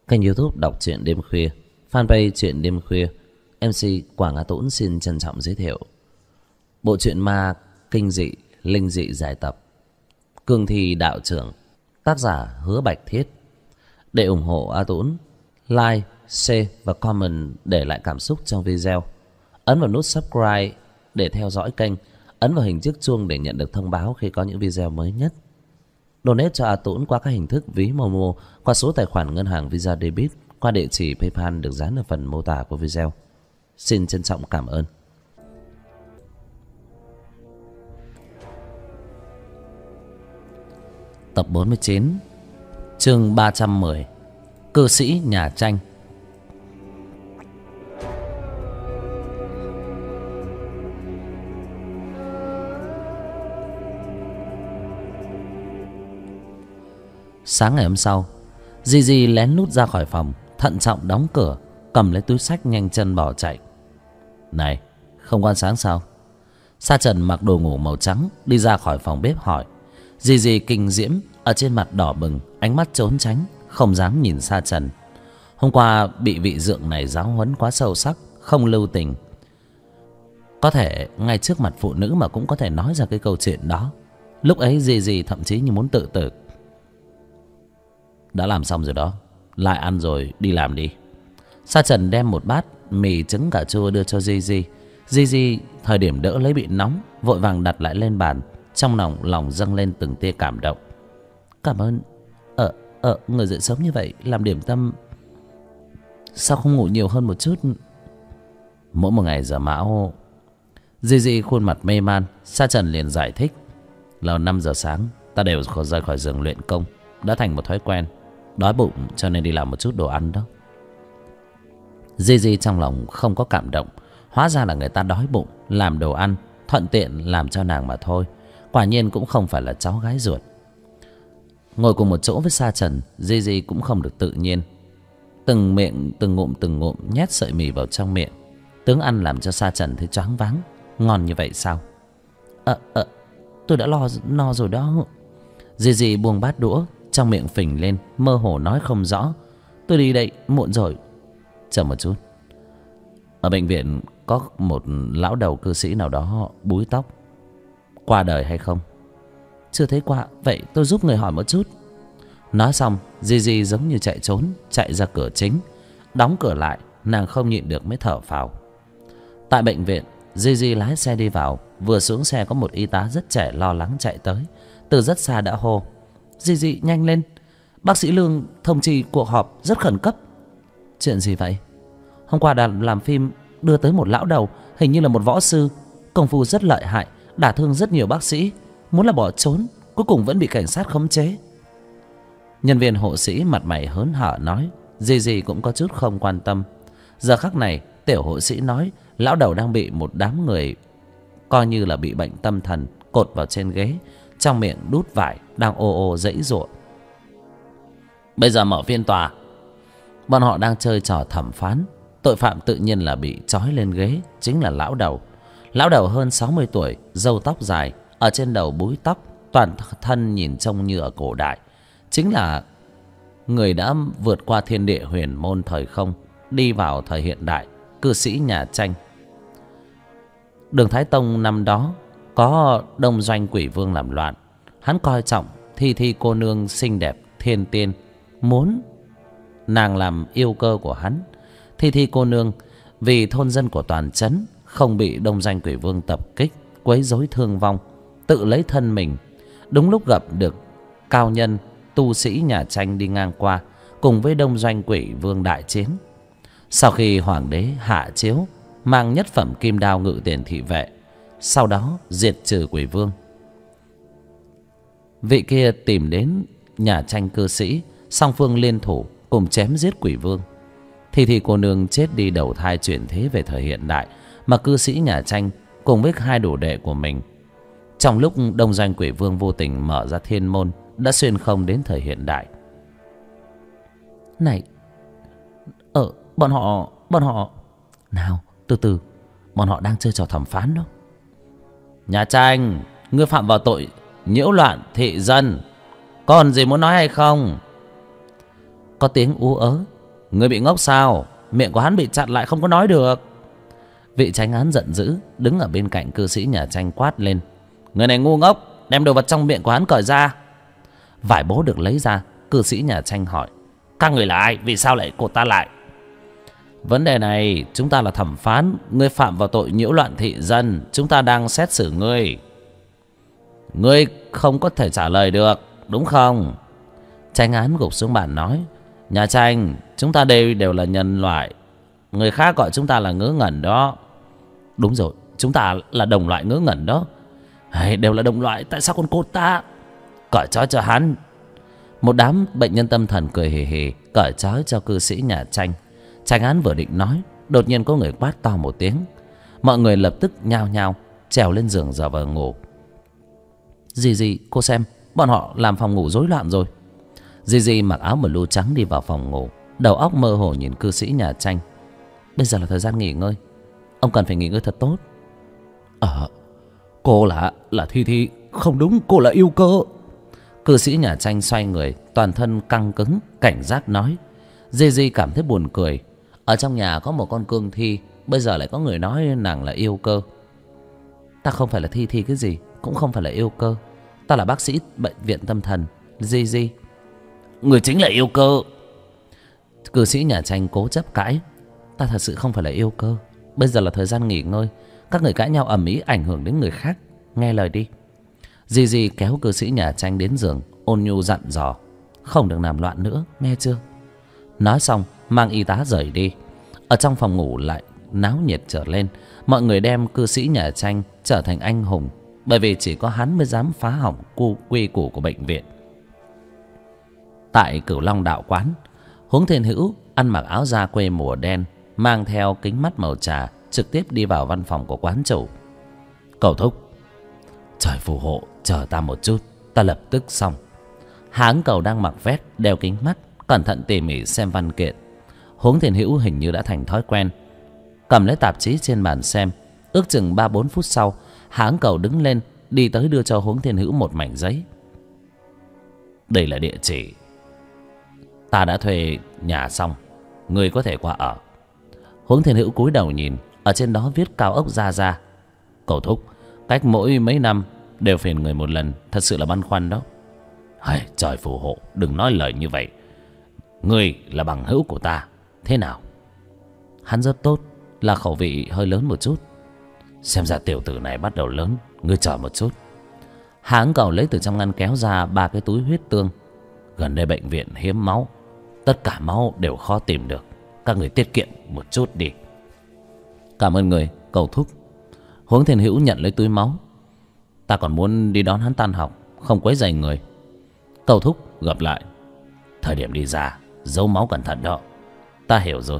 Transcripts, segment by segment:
kênh YouTube đọc truyện đêm khuya, fanpage truyện đêm khuya. MC Quảng Á Tũng xin trân trọng giới thiệu bộ truyện ma kinh dị linh dị giải tập Cương Thi Đạo Trưởng, tác giả Hứa Bạch Thiết. Để ủng hộ A Tũng, like, share và comment để lại cảm xúc trong video. Ấn vào nút subscribe để theo dõi kênh. Ấn vào hình chiếc chuông để nhận được thông báo khi có những video mới nhất. Donate cho A Tũng qua các hình thức ví Momo, qua số tài khoản ngân hàng Visa Debit, qua địa chỉ PayPal được dán ở phần mô tả của video. Xin trân trọng cảm ơn. Tập 49, chương 310, cư sĩ nhà tranh. Sáng ngày hôm sau, Gigi lén lút ra khỏi phòng, thận trọng đóng cửa, cầm lấy túi xách nhanh chân bỏ chạy. Này, không ăn sáng sao? Sa Trần mặc đồ ngủ màu trắng đi ra khỏi phòng bếp hỏi. Gigi kinh diễm, ở trên mặt đỏ bừng, ánh mắt trốn tránh, không dám nhìn Sa Trần. Hôm qua bị vị dượng này giáo huấn quá sâu sắc, không lưu tình. Có thể ngay trước mặt phụ nữ mà cũng có thể nói ra cái câu chuyện đó. Lúc ấy Gigi thậm chí như muốn tự tử. Đã làm xong rồi đó, lại ăn rồi đi làm đi. Sa Trần đem một bát mì trứng cà chua đưa cho Gigi. Gigi thời điểm đỡ lấy bị nóng, vội vàng đặt lại lên bàn, trong lòng dâng lên từng tia cảm động. Cảm ơn. Người dậy sớm như vậy làm điểm tâm, sao không ngủ nhiều hơn một chút? Mỗi một ngày giờ mão. Gigi khuôn mặt mê man. Sa Trần liền giải thích. Là 5 giờ sáng ta đều rời khỏi giường luyện công, đã thành một thói quen. Đói bụng cho nên đi làm một chút đồ ăn đó. Gigi trong lòng không có cảm động. Hóa ra là người ta đói bụng làm đồ ăn, thuận tiện làm cho nàng mà thôi. Quả nhiên cũng không phải là cháu gái ruột. Ngồi cùng một chỗ với Sa Trần, Gigi cũng không được tự nhiên. Từng ngụm nhét sợi mì vào trong miệng. Tướng ăn làm cho Sa Trần thấy choáng váng. Ngon như vậy sao? Tôi đã no rồi đó. Gigi buông bát đũa, trong miệng phình lên, mơ hồ nói không rõ. Tôi đi đây, muộn rồi. Chờ một chút. Ở bệnh viện có một lão đầu cư sĩ nào đó búi tóc, qua đời hay không? Chưa thấy qua. Vậy tôi giúp người hỏi một chút. Nói xong, Gigi giống như chạy trốn, chạy ra cửa chính. Đóng cửa lại, nàng không nhịn được mới thở phào. Tại bệnh viện, Gigi lái xe đi vào. Vừa xuống xe có một y tá rất trẻ lo lắng chạy tới. Từ rất xa đã hô. Gigi nhanh lên, bác sĩ Lương thông trì cuộc họp rất khẩn cấp. Chuyện gì vậy? Hôm qua đoàn làm phim đưa tới một lão đầu, hình như là một võ sư, công phu rất lợi hại, đả thương rất nhiều bác sĩ, muốn là bỏ trốn, cuối cùng vẫn bị cảnh sát khống chế. Nhân viên hộ sĩ mặt mày hớn hở nói. Gigi cũng có chút không quan tâm. Giờ khắc này tiểu hộ sĩ nói lão đầu đang bị một đám người coi như là bị bệnh tâm thần cột vào trên ghế, trong miệng đút vải, đang ô giãy giụa. Bây giờ mở phiên tòa. Bọn họ đang chơi trò thẩm phán. Tội phạm tự nhiên là bị trói lên ghế chính là lão đầu. Lão đầu hơn 60 tuổi, râu tóc dài, ở trên đầu búi tóc, toàn thân nhìn trông như ở cổ đại. Chính là người đã vượt qua thiên địa huyền môn thời không, đi vào thời hiện đại, cư sĩ nhà tranh. Đường Thái Tông năm đó có đông doanh quỷ vương làm loạn. Hắn coi trọng Thi cô nương xinh đẹp thiên tiên, muốn nàng làm yêu cơ của hắn. Thi cô nương vì thôn dân của toàn trấn không bị đông doanh quỷ vương tập kích, quấy rối thương vong, tự lấy thân mình. Đúng lúc gặp được cao nhân tu sĩ nhà tranh đi ngang qua, cùng với đông doanh quỷ vương đại chiến. Sau khi hoàng đế hạ chiếu, mang nhất phẩm kim đao ngự tiền thị vệ, sau đó diệt trừ quỷ vương. Vị kia tìm đến nhà tranh cư sĩ, song phương liên thủ cùng chém giết quỷ vương. Thì cô nương chết đi đầu thai chuyển thế về thời hiện đại, mà cư sĩ nhà tranh cùng với 2 đồ đệ của mình, trong lúc đông doanh quỷ vương vô tình mở ra thiên môn, đã xuyên không đến thời hiện đại. Này, bọn họ nào, từ từ, bọn họ đang chơi trò thẩm phán đó. Nhà tranh, ngươi phạm vào tội nhiễu loạn thị dân, còn gì muốn nói hay không? Có tiếng ú ớ Ngươi bị ngốc sao? Miệng của hắn bị chặn lại không có nói được. Vị chánh án giận dữ đứng ở bên cạnh cư sĩ nhà tranh quát lên: Người này ngu ngốc, đem đồ vật trong miệng của hắn cởi ra. Vải bố được lấy ra. Cư sĩ nhà tranh hỏi: Các người là ai? Vì sao lại cột ta lại? Vấn đề này chúng ta là thẩm phán. Ngươi phạm vào tội nhiễu loạn thị dân. Chúng ta đang xét xử ngươi. Ngươi không có thể trả lời được, đúng không? Chánh án gục xuống bàn nói: Nhà tranh, chúng ta đây đều là nhân loại. Người khác gọi chúng ta là ngớ ngẩn đó. Đúng rồi, chúng ta là đồng loại ngớ ngẩn đó. Đều là đồng loại, tại sao còn cột ta? Cởi trói cho hắn. Một đám bệnh nhân tâm thần cười hì hì cởi trói cho cư sĩ nhà tranh. Chánh án vừa định nói, đột nhiên có người quát to một tiếng. Mọi người lập tức nhao nhao trèo lên giường giờ vào ngủ. Dì cô xem, bọn họ làm phòng ngủ rối loạn rồi. Dì mặc áo blue trắng đi vào phòng ngủ, đầu óc mơ hồ nhìn cư sĩ nhà tranh. Bây giờ là thời gian nghỉ ngơi, ông cần phải nghỉ ngơi thật tốt. Cô là Thi, không đúng, cô là Yêu Cơ. Cư sĩ nhà tranh xoay người, toàn thân căng cứng, cảnh giác nói. Dì cảm thấy buồn cười. Ở trong nhà có một con cương thi, bây giờ lại có người nói nàng là Yêu Cơ. Ta không phải là Thi cái gì, cũng không phải là Yêu Cơ. Ta là bác sĩ bệnh viện tâm thần. Dì người chính là Yêu Cơ. Cư sĩ nhà tranh cố chấp cãi. Ta thật sự không phải là Yêu Cơ. Bây giờ là thời gian nghỉ ngơi. Các người cãi nhau ầm ĩ ảnh hưởng đến người khác. Nghe lời đi. Dì kéo cư sĩ nhà tranh đến giường, ôn nhu dặn dò: Không được làm loạn nữa, nghe chưa? Nói xong mang y tá rời đi. Ở trong phòng ngủ lại náo nhiệt trở lên. Mọi người đem cư sĩ nhà tranh trở thành anh hùng, bởi vì chỉ có hắn mới dám phá hỏng quy củ của bệnh viện. Tại Cửu Long đạo quán, Huống Thiên Hữu ăn mặc áo da quê mùa đen, mang theo kính mắt màu trà, trực tiếp đi vào văn phòng của quán chủ. Cầu thúc, trời phù hộ, chờ ta một chút, ta lập tức xong. Háng Cầu đang mặc vest, đeo kính mắt, cẩn thận tỉ mỉ xem văn kiện. Huống Thiên Hữu hình như đã thành thói quen, cầm lấy tạp chí trên bàn xem. Ước chừng 3-4 phút sau, Háng Cầu đứng lên, đi tới đưa cho Huống Thiên Hữu một mảnh giấy. Đây là địa chỉ. Ta đã thuê nhà xong, ngươi có thể qua ở. Huống Thiên Hữu cúi đầu nhìn, ở trên đó viết cao ốc ra. Cầu thúc, cách mỗi mấy năm đều phiền người một lần, thật sự là băn khoăn đó. Trời phù hộ, đừng nói lời như vậy. Ngươi là bằng hữu của ta, thế nào? Hắn rất tốt, là khẩu vị hơi lớn một chút. Xem ra tiểu tử này bắt đầu lớn, ngươi chờ một chút. Háng Cầu lấy từ trong ngăn kéo ra 3 cái túi huyết tương. Gần đây bệnh viện hiếm máu, tất cả máu đều khó tìm được, các người tiết kiệm một chút đi. Cảm ơn người, cầu thúc. Huống Thiên Hữu nhận lấy túi máu. Ta còn muốn đi đón hắn tan học, không quấy rầy người. Cầu thúc, gặp lại. Thời điểm đi ra, giấu máu cẩn thận đó. Ta hiểu rồi.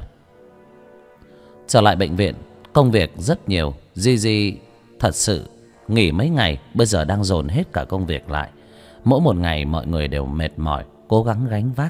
Trở lại bệnh viện, công việc rất nhiều. Gigi thật sự nghỉ mấy ngày, bây giờ đang dồn hết cả công việc lại. Mỗi một ngày mọi người đều mệt mỏi, cố gắng gánh vác.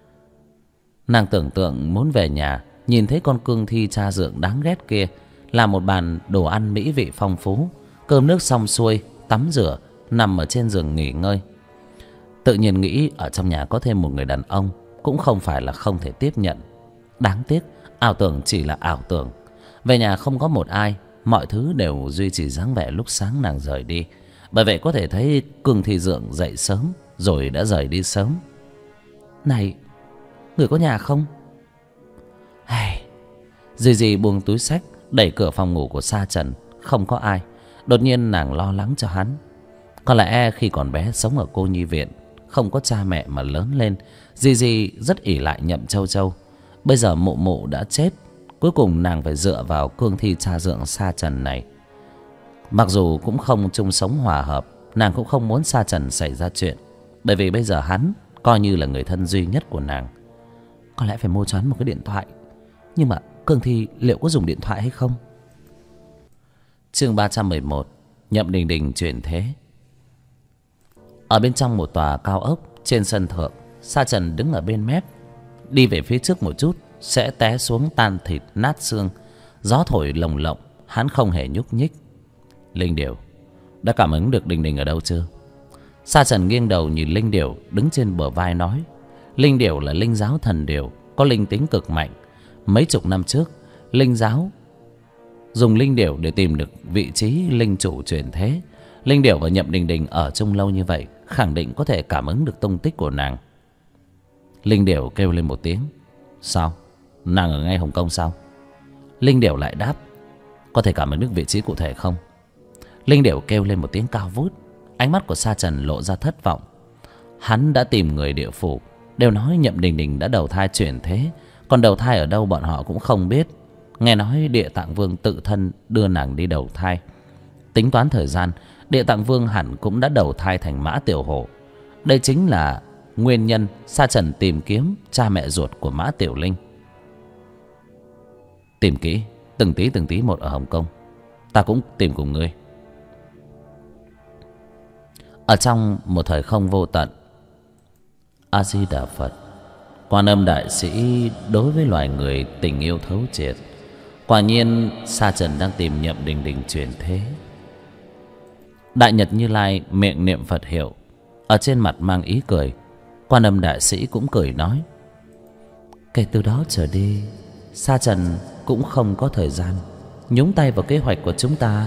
Nàng tưởng tượng muốn về nhà, nhìn thấy con cương thi cha dượng đáng ghét kia, làm một bàn đồ ăn mỹ vị phong phú, cơm nước xong xuôi, tắm rửa, nằm ở trên giường nghỉ ngơi. Tự nhiên nghĩ ở trong nhà có thêm một người đàn ông cũng không phải là không thể tiếp nhận. Đáng tiếc ảo tưởng chỉ là ảo tưởng. Về nhà không có một ai, mọi thứ đều duy trì dáng vẻ lúc sáng nàng rời đi. Bởi vậy có thể thấy cương thi dượng dậy sớm rồi đã rời đi sớm. Này, người có nhà không? Dì buông túi xách, đẩy cửa phòng ngủ của Sa Trần. Không có ai. Đột nhiên nàng lo lắng cho hắn. Có lẽ khi còn bé sống ở cô nhi viện, không có cha mẹ mà lớn lên, Dì rất ỷ lại Nhậm Châu Châu. Bây giờ mụ mụ đã chết, cuối cùng nàng phải dựa vào cương thi cha dượng Sa Trần này. Mặc dù cũng không chung sống hòa hợp, nàng cũng không muốn Sa Trần xảy ra chuyện, bởi vì bây giờ hắn coi như là người thân duy nhất của nàng. Có lẽ phải mua cho hắn một cái điện thoại. Nhưng mà cương thi liệu có dùng điện thoại hay không? Chương 311, Nhậm Đình Đình chuyển thế. Ở bên trong một tòa cao ốc, trên sân thượng, Sa Trần đứng ở bên mép. Đi về phía trước một chút sẽ té xuống tan thịt nát xương. Gió thổi lồng lộng, hắn không hề nhúc nhích. Linh Điểu, đã cảm ứng được Đình Đình ở đâu chưa? Sa Trần nghiêng đầu nhìn Linh Điểu đứng trên bờ vai nói. Linh Điểu là linh giáo thần điểu, có linh tính cực mạnh. Mấy chục năm trước, linh giáo dùng linh điểu để tìm được vị trí linh chủ chuyển thế. Linh điểu và Nhậm Đình Đình ở chung lâu như vậy, khẳng định có thể cảm ứng được tung tích của nàng. Linh điểu kêu lên một tiếng. Sao? Nàng ở ngay Hồng Kông sao? Linh điểu lại đáp. Có thể cảm ứng được vị trí cụ thể không? Linh điểu kêu lên một tiếng cao vút. Ánh mắt của Sa Trần lộ ra thất vọng. Hắn đã tìm người địa phủ, đều nói Nhậm Đình Đình đã đầu thai chuyển thế. Còn đầu thai ở đâu bọn họ cũng không biết. Nghe nói Địa Tạng Vương tự thân đưa nàng đi đầu thai. Tính toán thời gian, Địa Tạng Vương hẳn cũng đã đầu thai thành Mã Tiểu Hổ. Đây chính là nguyên nhân Sa Trần tìm kiếm cha mẹ ruột của Mã Tiểu Linh. Tìm kỹ từng tí một ở Hồng Kông. Ta cũng tìm cùng ngươi. Ở trong một thời không vô tận, A Di Đà Phật. Quan Âm Đại Sĩ đối với loài người tình yêu thấu triệt. Quả nhiên Sa Trần đang tìm Nhậm Đình Đình chuyển thế. Đại Nhật Như Lai miệng niệm Phật hiệu, ở trên mặt mang ý cười. Quan Âm Đại Sĩ cũng cười nói. Kể từ đó trở đi, Sa Trần cũng không có thời gian nhúng tay vào kế hoạch của chúng ta.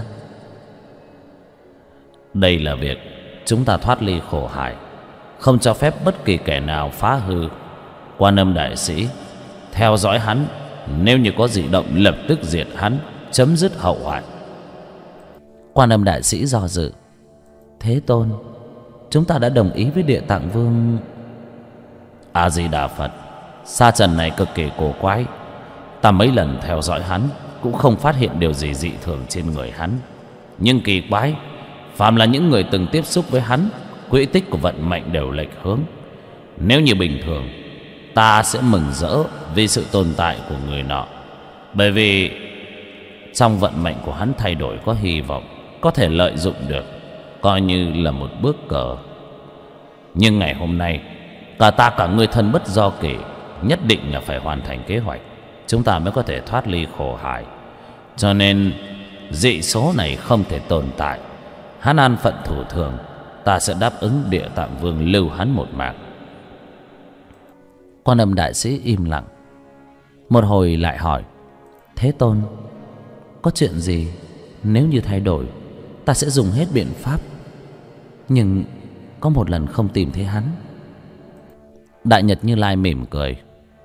Đây là việc chúng ta thoát ly khổ hải, không cho phép bất kỳ kẻ nào phá hư. Quan Âm Đại Sĩ, theo dõi hắn, nếu như có dị động lập tức diệt hắn, chấm dứt hậu hoạn. Quan Âm Đại Sĩ do dự. Thế Tôn, chúng ta đã đồng ý với Địa Tạng Vương. A Di Đà Phật. Sa Trần này cực kỳ cổ quái. Ta mấy lần theo dõi hắn cũng không phát hiện điều gì dị thường trên người hắn. Nhưng kỳ quái, phàm là những người từng tiếp xúc với hắn, quỹ tích của vận mệnh đều lệch hướng. Nếu như bình thường, ta sẽ mừng rỡ vì sự tồn tại của người nọ, bởi vì trong vận mệnh của hắn thay đổi có hy vọng, có thể lợi dụng được, coi như là một bước cờ. Nhưng ngày hôm nay, cả ta cả người thân bất do kỷ, nhất định là phải hoàn thành kế hoạch, chúng ta mới có thể thoát ly khổ hải. Cho nên dị số này không thể tồn tại. Hắn an phận thủ thường, ta sẽ đáp ứng Địa Tạng Vương lưu hắn một mạng. Quan Âm Đại Sĩ im lặng. Một hồi lại hỏi. Thế Tôn, có chuyện gì? Nếu như thay đổi, ta sẽ dùng hết biện pháp. Nhưng có một lần không tìm thấy hắn. Đại Nhật Như Lai mỉm cười.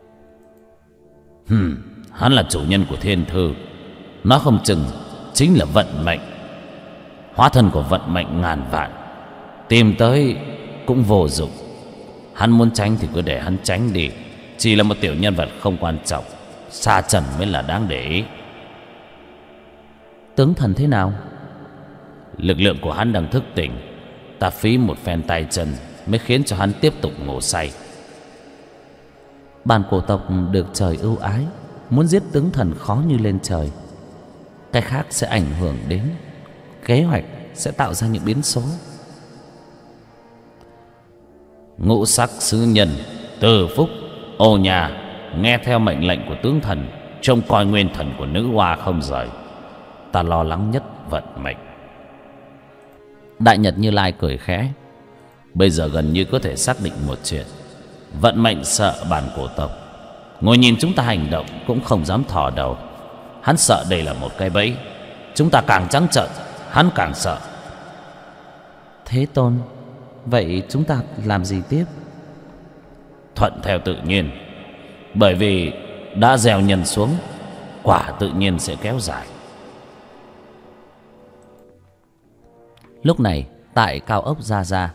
Hắn là chủ nhân của thiên thư, nó không chừng chính là vận mệnh, hóa thân của vận mệnh ngàn vạn. Tìm tới cũng vô dụng. Hắn muốn tránh thì cứ để hắn tránh đi. Chỉ là một tiểu nhân vật không quan trọng. Sa Trần mới là đáng để ý. Tướng thần thế nào? Lực lượng của hắn đang thức tỉnh. Ta phí một phen tay chân mới khiến cho hắn tiếp tục ngủ say. Bản cổ tộc được trời ưu ái, muốn giết tướng thần khó như lên trời. Cái khác sẽ ảnh hưởng đến kế hoạch, sẽ tạo ra những biến số. Ngũ sắc sứ nhân, Từ Phúc, Ô Nhà nghe theo mệnh lệnh của tướng thần, trông coi nguyên thần của nữ hoa không rời. Ta lo lắng nhất vận mệnh. Đại Nhật Như Lai cười khẽ. Bây giờ gần như có thể xác định một chuyện. Vận mệnh sợ bản cổ tộc, ngồi nhìn chúng ta hành động cũng không dám thò đầu. Hắn sợ đây là một cái bẫy. Chúng ta càng trắng trợn, hắn càng sợ. Thế Tôn, vậy chúng ta làm gì tiếp? Thuận theo tự nhiên. Bởi vì đã gieo nhân xuống, quả tự nhiên sẽ kéo dài. Lúc này tại cao ốc Gia Gia,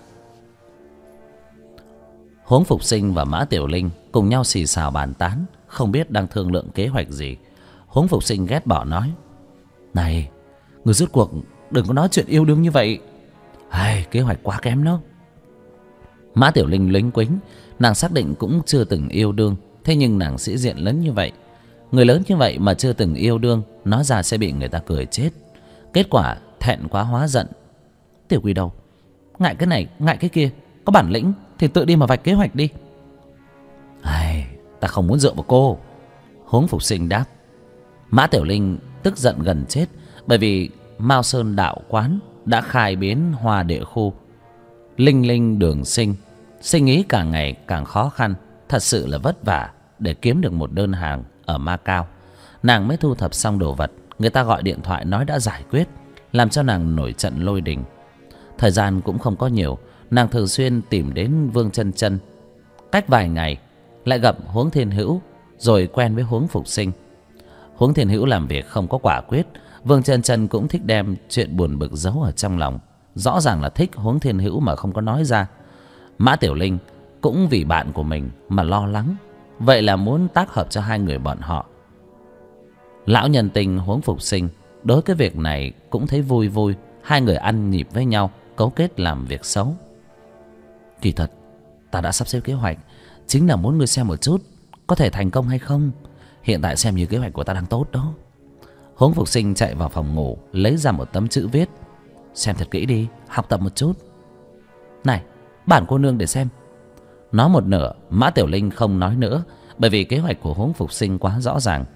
Huống Phục Sinh và Mã Tiểu Linh cùng nhau xì xào bàn tán, không biết đang thương lượng kế hoạch gì. Huống Phục Sinh ghét bỏ nói. Này, người rốt cuộc đừng có nói chuyện yêu đương như vậy. Kế hoạch quá kém đó. Mã Tiểu Linh lính quính. Nàng xác định cũng chưa từng yêu đương, thế nhưng nàng sĩ diện lớn như vậy, người lớn như vậy mà chưa từng yêu đương, nói ra sẽ bị người ta cười chết. Kết quả thẹn quá hóa giận. Tiểu Quỷ đâu, ngại cái này ngại cái kia, có bản lĩnh thì tự đi mà vạch kế hoạch đi. Ta không muốn dựa vào cô. Huống Phục Sinh đáp. Mã Tiểu Linh tức giận gần chết, bởi vì Mao Sơn đạo quán đã khai biến Hoa Địa khu, Linh Linh đường sinh, sinh ý càng ngày càng khó khăn, thật sự là vất vả. để kiếm được một đơn hàng ở Macau. Nàng mới thu thập xong đồ vật, người ta gọi điện thoại nói đã giải quyết, làm cho nàng nổi trận lôi đình. Thời gian cũng không có nhiều, nàng thường xuyên tìm đến Vương Chân Chân. Cách vài ngày lại gặp Huống Thiên Hữu, rồi quen với Huống Phục Sinh. Huống Thiên Hữu làm việc không có quả quyết, Vương Chân Chân cũng thích đem chuyện buồn bực giấu ở trong lòng. Rõ ràng là thích Huống Thiên Hữu mà không có nói ra. Mã Tiểu Linh cũng vì bạn của mình mà lo lắng, vậy là muốn tác hợp cho hai người bọn họ. Lão nhân tình Huống Phục Sinh đối cái việc này cũng thấy vui vui. Hai người ăn nhịp với nhau, cấu kết làm việc xấu. Kỳ thật ta đã sắp xếp kế hoạch, chính là muốn ngươi xem một chút có thể thành công hay không. Hiện tại xem như kế hoạch của ta đang tốt đó. Huống Phục Sinh chạy vào phòng ngủ, lấy ra một tấm chữ viết. Xem thật kỹ đi, học tập một chút. Này, bản cô nương để xem. Nói một nửa, Mã Tiểu Linh không nói nữa, bởi vì kế hoạch của Huống Phục Sinh quá rõ ràng.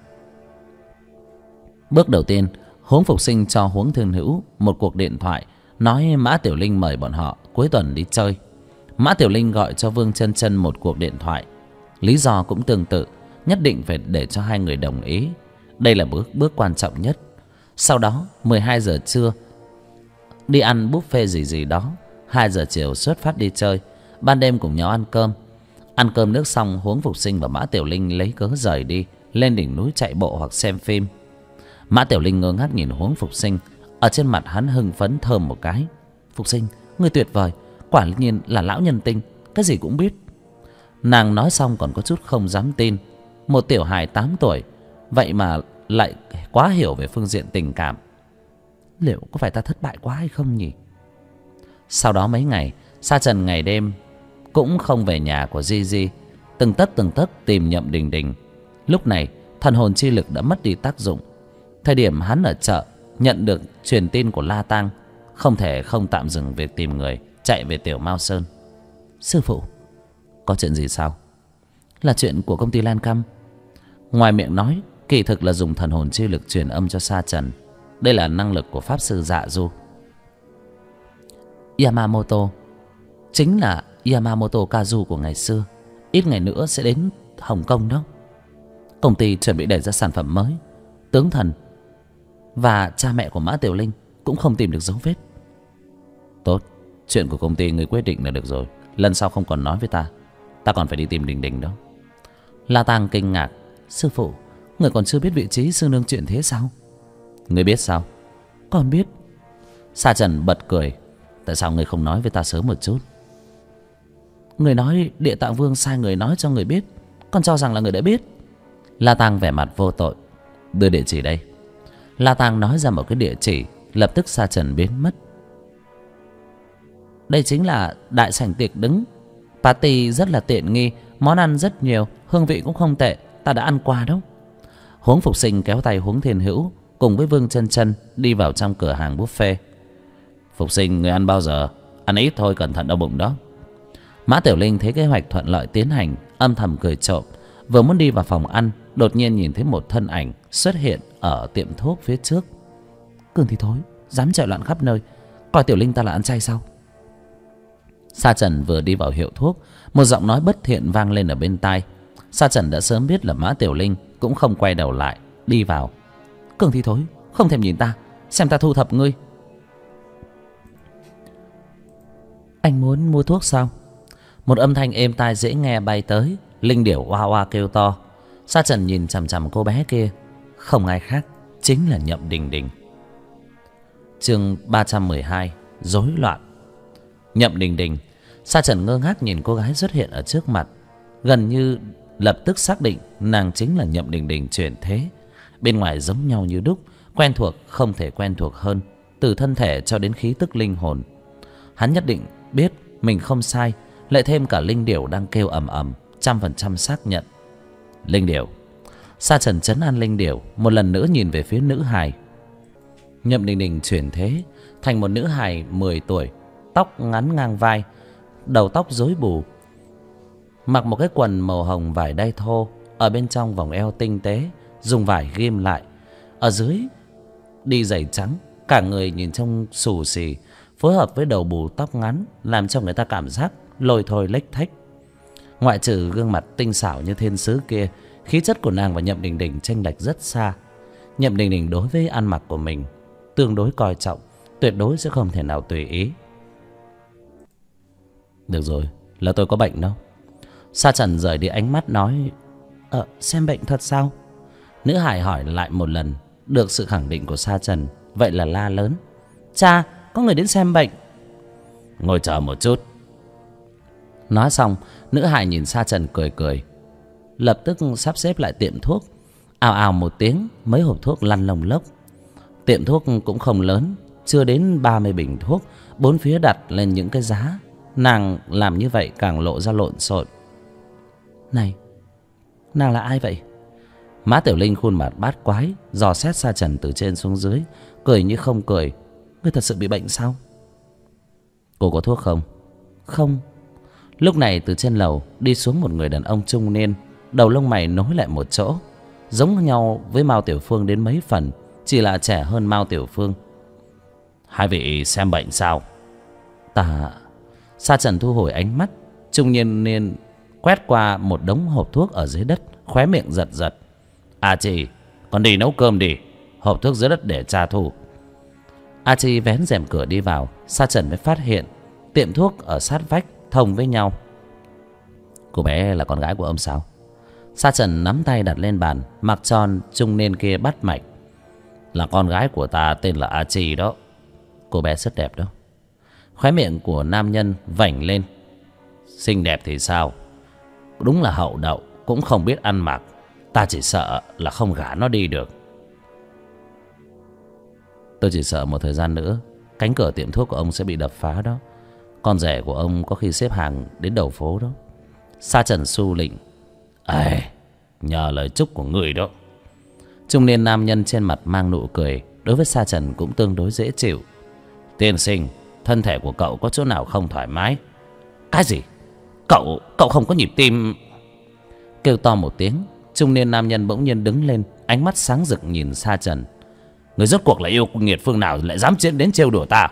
Bước đầu tiên, Huống Phục Sinh cho Huống Thiên Hữu một cuộc điện thoại, nói Mã Tiểu Linh mời bọn họ cuối tuần đi chơi. Mã Tiểu Linh gọi cho Vương Chân Chân một cuộc điện thoại, lý do cũng tương tự, nhất định phải để cho hai người đồng ý. Đây là bước quan trọng nhất. Sau đó 12 giờ trưa đi ăn buffet gì đó, 2 giờ chiều xuất phát đi chơi, ban đêm cùng nhau ăn cơm. Ăn cơm nước xong, Huống Phục Sinh và Mã Tiểu Linh lấy cớ rời đi, lên đỉnh núi chạy bộ hoặc xem phim. Mã Tiểu Linh ngơ ngác nhìn Huống Phục Sinh, ở trên mặt hắn hưng phấn thơm một cái. Phục Sinh, ngươi tuyệt vời, quả nhiên là lão nhân tinh, cái gì cũng biết. Nàng nói xong còn có chút không dám tin. Một tiểu hài 8 tuổi vậy mà lại quá hiểu về phương diện tình cảm. Liệu có phải ta thất bại quá hay không nhỉ? Sau đó mấy ngày, Sa Trần ngày đêm cũng không về nhà của Di Di, từng tấc tìm Nhậm Đình Đình. Lúc này thần hồn chi lực đã mất đi tác dụng. Thời điểm hắn ở chợ nhận được truyền tin của La Tang, không thể không tạm dừng việc tìm người, chạy về Tiểu Mao Sơn. Sư phụ, có chuyện gì sao? Là chuyện của công ty Lan Căm. Ngoài miệng nói, kỳ thực là dùng thần hồn chi lực truyền âm cho Sa Trần. Đây là năng lực của pháp sư Dạ Du. Yamamoto chính là Yamamoto Kazu của ngày xưa, ít ngày nữa sẽ đến Hồng Kông đó. Công ty chuẩn bị đẩy ra sản phẩm mới. Tướng thần và cha mẹ của Mã Tiểu Linh cũng không tìm được dấu vết. Tốt, chuyện của công ty người quyết định là được rồi. Lần sau không còn nói với ta, ta còn phải đi tìm Đình Đình đó. La Tang kinh ngạc. Sư phụ, người còn chưa biết vị trí sư nương chuyện thế sao? Người biết sao? Con biết. Sa Trần bật cười. Tại sao người không nói với ta sớm một chút? Người nói Địa Tạng Vương sai người nói cho người biết, con cho rằng là người đã biết. La Tang vẻ mặt vô tội. Đưa địa chỉ đây. La Tang nói ra một cái địa chỉ, lập tức Sa Trần biến mất. Đây chính là đại sảnh tiệc đứng, party rất là tiện nghi, món ăn rất nhiều, hương vị cũng không tệ, ta đã ăn qua đó. Huống Phục Sinh kéo tay Huống Thiên Hữu cùng với Vương Chân Chân đi vào trong cửa hàng buffet. Phục Sinh, người ăn bao giờ? Ăn ít thôi, cẩn thận đau bụng đó. Mã Tiểu Linh thấy kế hoạch thuận lợi tiến hành, âm thầm cười trộm. Vừa muốn đi vào phòng ăn, đột nhiên nhìn thấy một thân ảnh xuất hiện ở tiệm thuốc phía trước. Cường thì thối, dám chạy loạn khắp nơi, coi Tiểu Linh ta là ăn chay sao? Sa Trần vừa đi vào hiệu thuốc, một giọng nói bất thiện vang lên ở bên tai. Sa Trần đã sớm biết là Mã Tiểu Linh, cũng không quay đầu lại, đi vào. Cường thì thối, không thèm nhìn ta, xem ta thu thập ngươi. Anh muốn mua thuốc sao? Một âm thanh êm tai dễ nghe bay tới. Linh điểu oa oa kêu to. Sa Trần nhìn chằm chằm cô bé kia, không ai khác chính là Nhậm Đình Đình. Chương 312, rối loạn. Nhậm Đình Đình. Sa Trần ngơ ngác nhìn cô gái xuất hiện ở trước mặt, gần như lập tức xác định nàng chính là Nhậm Đình Đình chuyển thế. Bên ngoài giống nhau như đúc, quen thuộc không thể quen thuộc hơn, từ thân thể cho đến khí tức linh hồn. Hắn nhất định biết mình không sai, lại thêm cả Linh điểu đang kêu ầm ầm, 100% xác nhận. Linh điểu. Sa Trần trấn an Linh điểu, một lần nữa nhìn về phía nữ hài. Nhậm Đình Đình chuyển thế thành một nữ hài 10 tuổi, tóc ngắn ngang vai, đầu tóc rối bù, mặc một cái quần màu hồng vải đay thô, ở bên trong vòng eo tinh tế dùng vải ghim lại, ở dưới đi giày trắng, cả người nhìn trông xù xì, phối hợp với đầu bù tóc ngắn làm cho người ta cảm giác lôi thôi lếch thếch. Ngoại trừ gương mặt tinh xảo như thiên sứ kia, khí chất của nàng và Nhậm Đình Đình chênh lệch rất xa. Nhậm Đình Đình đối với ăn mặc của mình tương đối coi trọng, tuyệt đối sẽ không thể nào tùy ý. Được rồi, là tôi có bệnh đâu. Sa Trần rời đi ánh mắt nói, xem bệnh thật sao? Nữ hải hỏi lại một lần. Được sự khẳng định của Sa Trần, vậy là la lớn, cha, có người đến xem bệnh. Ngồi chờ một chút. Nói xong, nữ hải nhìn Sa Trần cười cười, lập tức sắp xếp lại tiệm thuốc. Ào ào một tiếng, mấy hộp thuốc lăn lông lốc. Tiệm thuốc cũng không lớn, chưa đến 30 bình thuốc, bốn phía đặt lên những cái giá. Nàng làm như vậy càng lộ ra lộn xộn. Này, nàng là ai vậy? Mã Tiểu Linh khuôn mặt bát quái dò xét Sa Trần từ trên xuống dưới, cười như không cười. Ngươi thật sự bị bệnh sao? Cô có thuốc không? Không. Lúc này từ trên lầu đi xuống một người đàn ông trung niên, đầu lông mày nối lại một chỗ, giống nhau với Mao Tiểu Phương đến mấy phần, chỉ là trẻ hơn Mao Tiểu Phương. Hai vị xem bệnh sao? Ta... Sa Trần thu hồi ánh mắt. Trung niên quét qua một đống hộp thuốc ở dưới đất, khóe miệng giật giật. A Chi, con đi nấu cơm đi, hộp thuốc dưới đất để cha thu. A Chi vén rèm cửa đi vào. Sa Trần mới phát hiện tiệm thuốc ở sát vách thông với nhau. Cô bé là con gái của ông sao? Sa Trần nắm tay đặt lên bàn, mặc tròn trung niên kia bắt mạch. Là con gái của ta, tên là A Chi đó. Cô bé rất đẹp đó. Khóe miệng của nam nhân vảnh lên. Xinh đẹp thì sao, đúng là hậu đậu, cũng không biết ăn mặc. Ta chỉ sợ là không gả nó đi được. Tôi chỉ sợ một thời gian nữa cánh cửa tiệm thuốc của ông sẽ bị đập phá đó. Con rể của ông có khi xếp hàng đến đầu phố đó. Sa Trần su lịnh. Ê, nhờ lời chúc của người đó. Trung niên nam nhân trên mặt mang nụ cười, đối với Sa Trần cũng tương đối dễ chịu. Tiên sinh, thân thể của cậu có chỗ nào không thoải mái? Cái gì? Cậu không có nhịp tim? Kêu to một tiếng, trung niên nam nhân bỗng nhiên đứng lên, ánh mắt sáng rực nhìn Sa Trần. Người rốt cuộc là yêu nghiệt phương nào lại dám đến trêu đùa ta?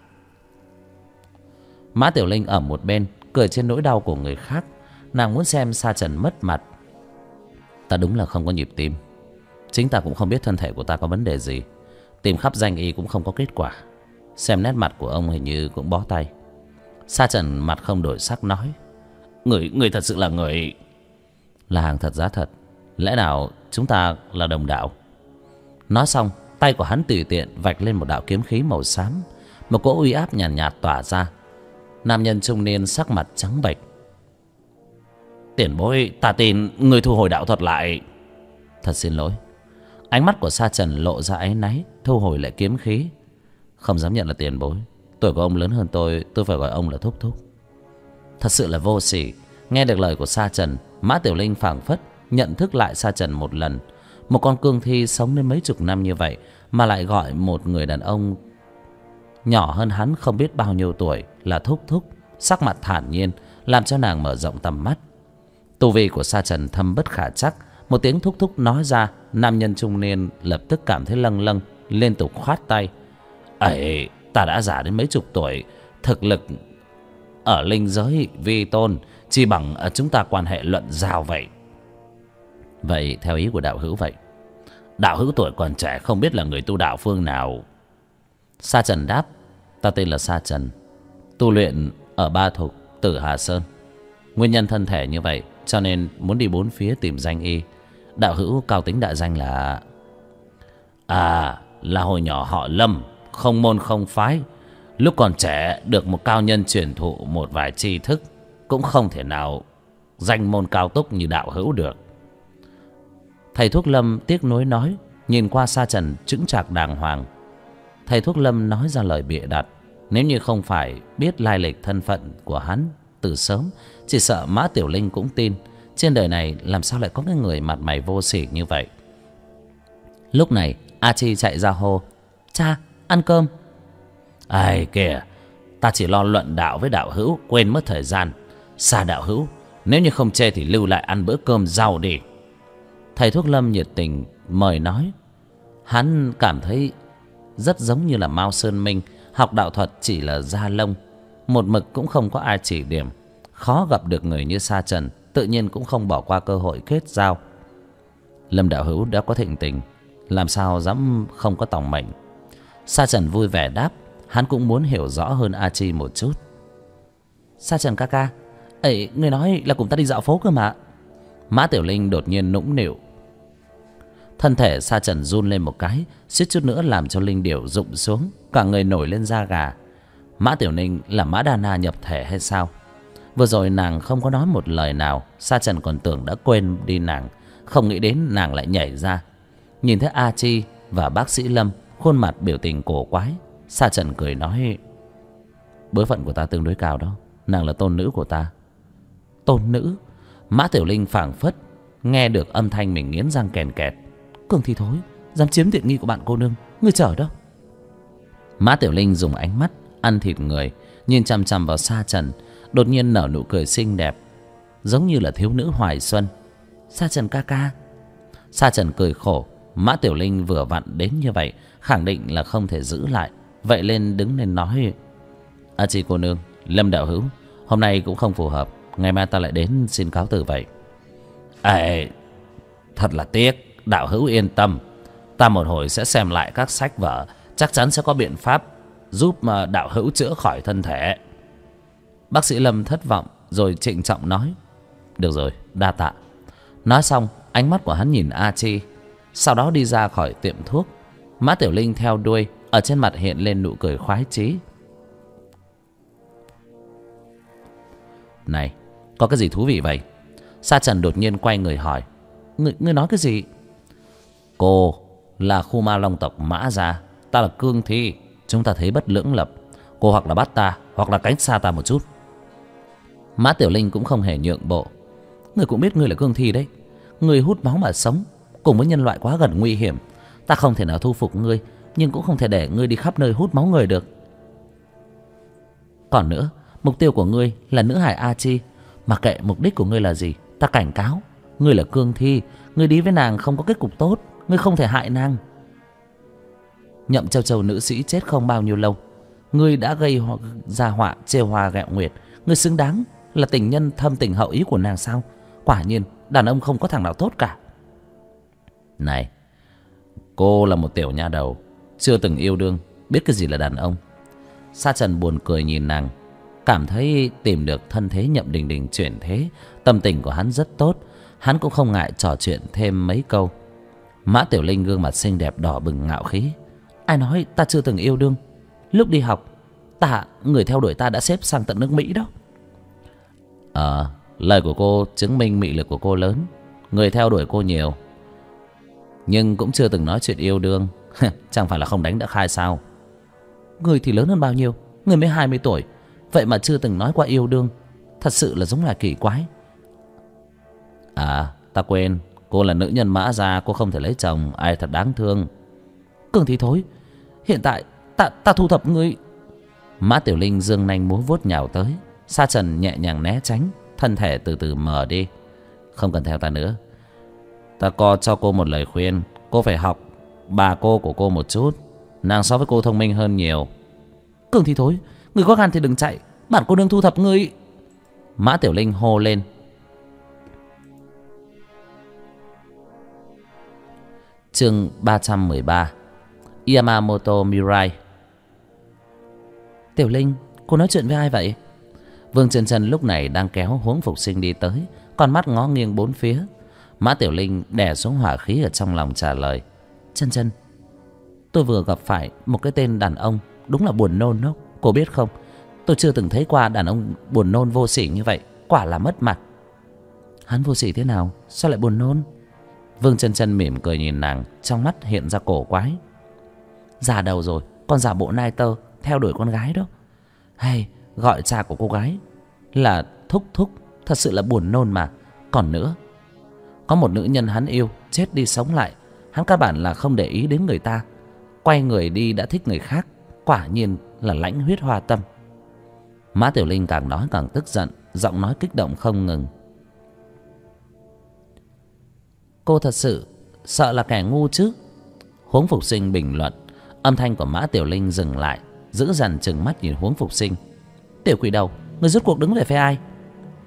Mã Tiểu Linh ở một bên cười trên nỗi đau của người khác. Nàng muốn xem Sa Trần mất mặt. Ta đúng là không có nhịp tim. Chính ta cũng không biết thân thể của ta có vấn đề gì. Tìm khắp danh y cũng không có kết quả. Xem nét mặt của ông hình như cũng bó tay. Sa Trần mặt không đổi sắc nói, Người thật sự là người... Là hàng thật giá thật. Lẽ nào chúng ta là đồng đạo? Nói xong, tay của hắn tùy tiện vạch lên một đạo kiếm khí màu xám. Một cỗ uy áp nhàn nhạt tỏa ra. Nam nhân trung niên sắc mặt trắng bệch. Tiền bối, ta tin người thu hồi đạo thuật lại. Thật xin lỗi. Ánh mắt của Sa Trần lộ ra áy náy, thu hồi lại kiếm khí. Không dám nhận là tiền bối. Tuổi của ông lớn hơn tôi phải gọi ông là thúc thúc. Thật sự là vô sỉ. Nghe được lời của Sa Trần, Mã Tiểu Linh phảng phất nhận thức lại Sa Trần một lần. Một con cương thi sống đến mấy chục năm như vậy mà lại gọi một người đàn ông nhỏ hơn hắn không biết bao nhiêu tuổi là thúc thúc. Sắc mặt thản nhiên làm cho nàng mở rộng tầm mắt. Tu vi của Sa Trần thâm bất khả chắc. Một tiếng thúc thúc nói ra, nam nhân trung niên lập tức cảm thấy lâng lâng, liên tục khoát tay. Ấy, ta đã già đến mấy chục tuổi, thực lực ở linh giới vi tôn, chỉ bằng chúng ta quan hệ luận giao vậy. Vậy theo ý của đạo hữu vậy? Đạo hữu tuổi còn trẻ, không biết là người tu đạo phương nào? Sa Trần đáp, ta tên là Sa Trần, tu luyện ở Ba Thục, Tử Hà Sơn. Nguyên nhân thân thể như vậy cho nên muốn đi bốn phía tìm danh y. Đạo hữu cao tính đại danh là... là hồi nhỏ họ Lâm, không môn không phái. Lúc còn trẻ được một cao nhân truyền thụ một vài tri thức, cũng không thể nào danh môn cao túc như đạo hữu được. Thầy thuốc Lâm tiếc nuối nói, nhìn qua Sa Trần chững chạc đàng hoàng. Thầy thuốc Lâm nói ra lời bịa đặt. Nếu như không phải biết lai lịch thân phận của hắn từ sớm, chỉ sợ Mã Tiểu Linh cũng tin. Trên đời này làm sao lại có cái người mặt mày vô sỉ như vậy? Lúc này A Chi chạy ra hô, cha, ăn cơm. Ai kìa, ta chỉ lo luận đạo với đạo hữu, quên mất thời gian. Xa đạo hữu, nếu như không chê thì lưu lại ăn bữa cơm rau đi. Thầy thuốc Lâm nhiệt tình mời nói. Hắn cảm thấy rất giống như là Mao Sơn Minh, học đạo thuật chỉ là da lông, một mực cũng không có ai chỉ điểm, khó gặp được người như Sa Trần, tự nhiên cũng không bỏ qua cơ hội kết giao. Lâm đạo hữu đã có thịnh tình, làm sao dám không có tòng mệnh. Sa Trần vui vẻ đáp, hắn cũng muốn hiểu rõ hơn A Chi một chút. Sa Trần ca ca, ấy người nói là cùng ta đi dạo phố cơ mà. Mã Tiểu Linh đột nhiên nũng nịu. Thân thể Sa Trần run lên một cái, suýt chút nữa làm cho linh điểu rụng xuống, cả người nổi lên da gà. Mã Tiểu Linh là Mã Đa Na nhập thể hay sao? Vừa rồi nàng không có nói một lời nào, Sa Trần còn tưởng đã quên đi nàng, không nghĩ đến nàng lại nhảy ra. Nhìn thấy A Chi và bác sĩ Lâm, khuôn mặt biểu tình cổ quái, Sa Trần cười nói: bối phận của ta tương đối cao đó, nàng là tôn nữ của ta. Tôn nữ? Mã Tiểu Linh phảng phất nghe được âm thanh mình nghiến răng kèn kẹt. Cường thì thối, dám chiếm tiện nghi của bạn cô nương, ngươi chờ đó. Mã Tiểu Linh dùng ánh mắt ăn thịt người nhìn chằm chằm vào Sa Trần, đột nhiên nở nụ cười xinh đẹp, giống như là thiếu nữ hoài xuân. Sa Trần ca ca. Sa Trần cười khổ. Mã Tiểu Linh vừa vặn đến như vậy, khẳng định là không thể giữ lại, vậy lên đứng lên nói: A Chi cô nương, Lâm đạo hữu, hôm nay cũng không phù hợp, ngày mai ta lại đến xin cáo từ vậy. Thật là tiếc. Đạo hữu yên tâm, ta một hồi sẽ xem lại các sách vở, chắc chắn sẽ có biện pháp giúp mà đạo hữu chữa khỏi thân thể. Bác sĩ Lâm thất vọng rồi trịnh trọng nói: được rồi, đa tạ. Nói xong, ánh mắt của hắn nhìn A Chi, sau đó đi ra khỏi tiệm thuốc. Mã Tiểu Linh theo đuôi, ở trên mặt hiện lên nụ cười khoái chí. Này, có cái gì thú vị vậy? Sa Trần đột nhiên quay người hỏi: Ngươi nói cái gì? Cô là khu ma long tộc Mã gia, ta là Cương Thi, chúng ta thấy bất lưỡng lập, cô hoặc là bắt ta hoặc là cách xa ta một chút. Mã Tiểu Linh cũng không hề nhượng bộ. Ngươi cũng biết ngươi là Cương Thi đấy, ngươi hút máu mà sống, cùng với nhân loại quá gần nguy hiểm. Ta không thể nào thu phục ngươi, nhưng cũng không thể để ngươi đi khắp nơi hút máu người được. Còn nữa, mục tiêu của ngươi là nữ hải A Chi, mặc kệ mục đích của ngươi là gì, ta cảnh cáo, ngươi là Cương Thi, ngươi đi với nàng không có kết cục tốt, ngươi không thể hại nàng. Nhậm Châu Châu nữ sĩ chết không bao nhiêu lâu, ngươi đã gây ra họa trêu hoa ghẹo nguyệt, ngươi xứng đáng là tình nhân thâm tình hậu ý của nàng sao? Quả nhiên đàn ông không có thằng nào tốt cả. Này, cô là một tiểu nha đầu, chưa từng yêu đương, biết cái gì là đàn ông. Sa Trần buồn cười nhìn nàng, cảm thấy tìm được thân thế Nhậm Đình Đình chuyển thế, tâm tình của hắn rất tốt. Hắn cũng không ngại trò chuyện thêm mấy câu. Mã Tiểu Linh gương mặt xinh đẹp đỏ bừng ngạo khí: ai nói ta chưa từng yêu đương? Lúc đi học, người theo đuổi ta đã xếp sang tận nước Mỹ đó. Lời của cô chứng minh mị lực của cô lớn, người theo đuổi cô nhiều, nhưng cũng chưa từng nói chuyện yêu đương. Chẳng phải là không đánh đã khai sao? Người thì lớn hơn bao nhiêu, người mới 20 tuổi, vậy mà chưa từng nói qua yêu đương, thật sự là giống là kỳ quái. Ta quên, cô là nữ nhân Mã gia, cô không thể lấy chồng, ai thật đáng thương. Cường thì thối, hiện tại ta thu thập ngươi. Mã Tiểu Linh giương nanh múa vuốt nhào tới. Sa Trần nhẹ nhàng né tránh, thân thể từ từ mờ đi. Không cần theo ta nữa, ta có cho cô một lời khuyên, cô phải học bà cô của cô một chút, nàng so với cô thông minh hơn nhiều. Cường thì thối, người có gan thì đừng chạy, bản cô nương thu thập ngươi. Mã Tiểu Linh hô lên. Chương 313. Yamamoto Mirai. Tiểu Linh, cô nói chuyện với ai vậy? Vương Chân Chân lúc này đang kéo Huống Phục Sinh đi tới, con mắt ngó nghiêng bốn phía. Mã Tiểu Linh đè xuống hỏa khí ở trong lòng trả lời: Chân Chân, tôi vừa gặp phải một cái tên đàn ông đúng là buồn nôn đó, cô biết không? Tôi chưa từng thấy qua đàn ông buồn nôn vô sỉ như vậy, quả là mất mặt. Hắn vô sỉ thế nào, sao lại buồn nôn? Vương Chân Chân mỉm cười nhìn nàng, trong mắt hiện ra cổ quái. Già đầu rồi, còn giả bộ nai tơ theo đuổi con gái đó. Hay gọi cha của cô gái là thúc thúc, thật sự là buồn nôn mà. Còn nữa, có một nữ nhân hắn yêu chết đi sống lại, hắn căn bản là không để ý đến người ta, quay người đi đã thích người khác, quả nhiên là lãnh huyết hoa tâm. Mã Tiểu Linh càng nói càng tức giận, giọng nói kích động không ngừng. Cô thật sự sợ là kẻ ngu chứ? Huống Phục Sinh bình luận. Âm thanh của Mã Tiểu Linh dừng lại, giữ dằn trừng mắt nhìn Huống Phục Sinh. Tiểu quỷ đầu, người rốt cuộc đứng về phía ai?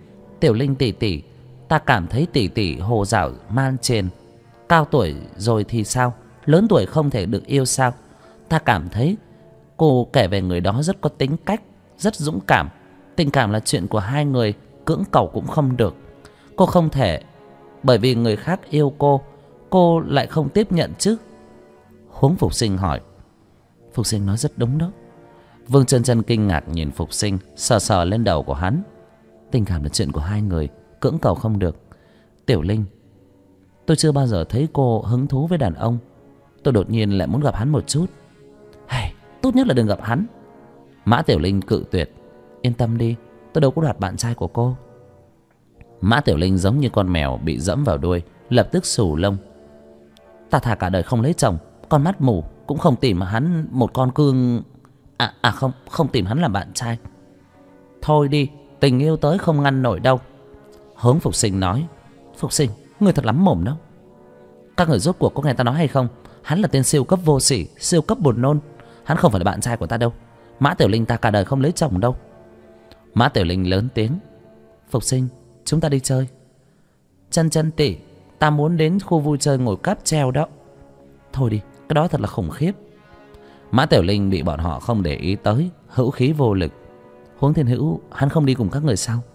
Tiểu Linh tỷ tỷ, ta cảm thấy tỷ tỷ hồ dạo man trên. Cao tuổi rồi thì sao? Lớn tuổi không thể được yêu sao? Ta cảm thấy cô kể về người đó rất có tính cách, rất dũng cảm. Tình cảm là chuyện của hai người, cưỡng cầu cũng không được. Cô không thể bởi vì người khác yêu cô lại không tiếp nhận chứ? Huống Phục Sinh hỏi. Phục Sinh nói rất đúng đó. Vương Chân Chân kinh ngạc nhìn Phục Sinh, sờ sờ lên đầu của hắn. Tình cảm là chuyện của hai người, cưỡng cầu không được. Tiểu Linh, tôi chưa bao giờ thấy cô hứng thú với đàn ông. Tôi đột nhiên lại muốn gặp hắn một chút. Hey, tốt nhất là đừng gặp hắn. Mã Tiểu Linh cự tuyệt. Yên tâm đi, tôi đâu có đoạt bạn trai của cô. Mã Tiểu Linh giống như con mèo bị dẫm vào đuôi, lập tức xù lông. Ta thà cả đời không lấy chồng, con mắt mù cũng không tìm hắn một con cương. Không tìm hắn làm bạn trai. Thôi đi, tình yêu tới không ngăn nổi đâu. Hướng Phục Sinh nói. Phục Sinh, người thật lắm mồm đó. Các người rốt cuộc có nghe ta nói hay không? Hắn là tên siêu cấp vô sỉ, siêu cấp buồn nôn. Hắn không phải là bạn trai của ta đâu. Mã Tiểu Linh ta cả đời không lấy chồng đâu. Mã Tiểu Linh lớn tiếng. Phục Sinh, chúng ta đi chơi. Chân Chân tỷ, ta muốn đến khu vui chơi ngồi cáp treo đó. Thôi đi, cái đó thật là khủng khiếp. Mã Tiểu Linh bị bọn họ không để ý tới, hữu khí vô lực. Huống Thiên Hữu, hắn không đi cùng các người sao?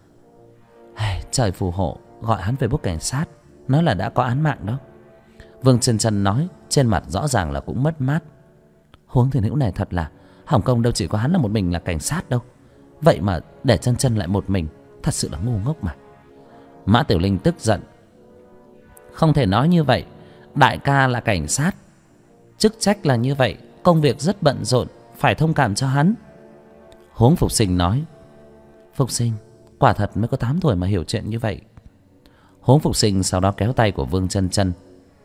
Trời phù hộ, gọi hắn về bốc cảnh sát, nói là đã có án mạng đó. Vương Chân Chân nói, trên mặt rõ ràng là cũng mất mát. Huống Thiên Hữu này thật là, Hồng Kông đâu chỉ có hắn là một mình là cảnh sát đâu. Vậy mà để Chân Chân lại một mình, thật sự là ngu ngốc mà. Mã Tiểu Linh tức giận. Không thể nói như vậy, đại ca là cảnh sát, chức trách là như vậy, công việc rất bận rộn, phải thông cảm cho hắn. Huống Phục Sinh nói. Phục Sinh, quả thật mới có 8 tuổi mà hiểu chuyện như vậy. Huống Phục Sinh sau đó kéo tay của Vương Chân Chân.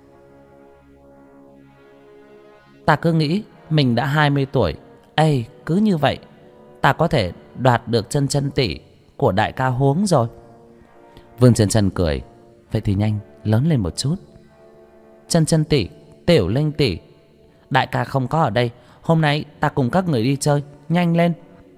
Ta cứ nghĩ mình đã 20 tuổi. Ê, cứ như vậy ta có thể đoạt được Chân Chân tỷ của đại ca Huống rồi. Vương Chân Chân cười. Vậy thì nhanh, lớn lên một chút. Chân Chân tỷ, Tiểu Linh tỷ, đại ca không có ở đây, hôm nay ta cùng các người đi chơi, nhanh lên.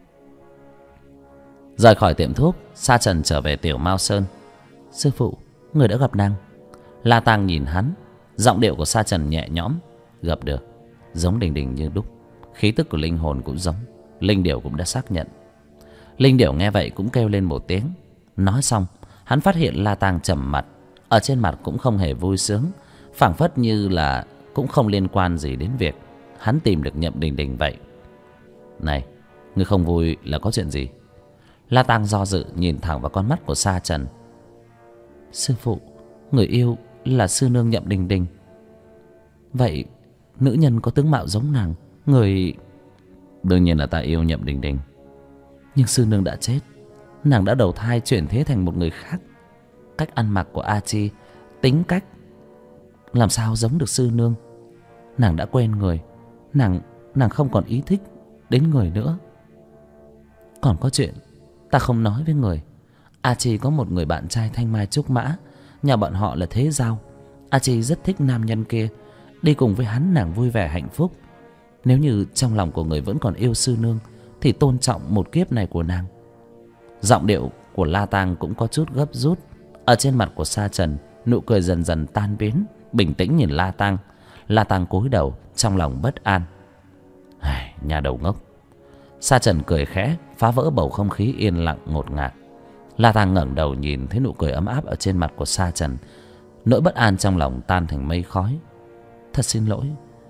Rời khỏi tiệm thuốc, Sa Trần trở về Tiểu Mao Sơn. Sư phụ, người đã gặp nàng. La Tang nhìn hắn, giọng điệu của Sa Trần nhẹ nhõm. Gặp được, giống Đình Đình như đúc. Khí tức của linh hồn cũng giống. Linh điểu cũng đã xác nhận. Linh điểu nghe vậy cũng kêu lên một tiếng. Nói xong, hắn phát hiện La Tang trầm mặt, ở trên mặt cũng không hề vui sướng, phảng phất như là cũng không liên quan gì đến việc hắn tìm được Nhậm Đình Đình vậy. Này, ngươi không vui là có chuyện gì? La Tang do dự nhìn thẳng vào con mắt của Sa Trần. Sư phụ, người yêu là sư nương Nhậm Đình Đình. Vậy nữ nhân có tướng mạo giống nàng, người... Đương nhiên là ta yêu Nhậm Đình Đình. Nhưng sư nương đã chết, nàng đã đầu thai chuyển thế thành một người khác. Cách ăn mặc của A Chi, tính cách, làm sao giống được sư nương. Nàng đã quen người, nàng không còn ý thích đến người nữa. Còn có chuyện ta không nói với người. A Chi có một người bạn trai thanh mai trúc mã, nhà bọn họ là thế giao. A Chi rất thích nam nhân kia, đi cùng với hắn nàng vui vẻ hạnh phúc. Nếu như trong lòng của người vẫn còn yêu sư nương, thì tôn trọng một kiếp này của nàng. Giọng điệu của La Tang cũng có chút gấp rút. Ở trên mặt của Sa Trần, nụ cười dần dần tan biến, bình tĩnh nhìn La Tang. La Tang cúi đầu, trong lòng bất an. Nhà đầu ngốc. Sa Trần cười khẽ, phá vỡ bầu không khí yên lặng ngột ngạt. La Tang ngẩng đầu nhìn thấy nụ cười ấm áp ở trên mặt của Sa Trần, nỗi bất an trong lòng tan thành mây khói. Thật xin lỗi,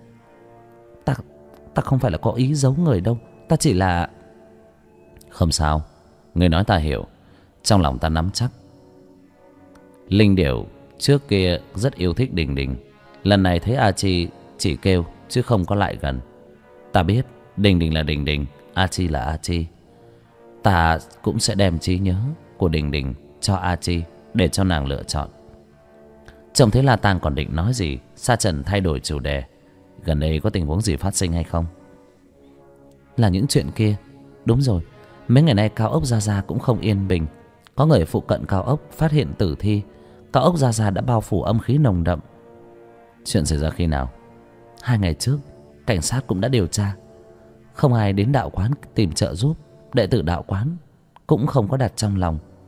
ta không phải là có ý giấu người đâu, ta chỉ là... Không sao, người nói ta hiểu, trong lòng ta nắm chắc. Linh điểu trước kia rất yêu thích Đình Đình, lần này thấy A Chi chỉ kêu chứ không có lại gần. Ta biết Đình Đình là Đình Đình, A Chi là A Chi. Ta cũng sẽ đem trí nhớ của Đình Đình cho A Chi để cho nàng lựa chọn. Trông thấy La Tang còn định nói gì, Sa Trần thay đổi chủ đề. Gần đây có tình huống gì phát sinh hay không? Là những chuyện kia. Đúng rồi, mấy ngày nay cao ốc Gia Gia cũng không yên bình. Có người phụ cận cao ốc phát hiện tử thi. Cao ốc Gia Gia đã bao phủ âm khí nồng đậm. Chuyện xảy ra khi nào? 2 ngày trước, cảnh sát cũng đã điều tra. Không ai đến đạo quán tìm trợ giúp. Đệ tử đạo quán cũng không có đặt trong lòng.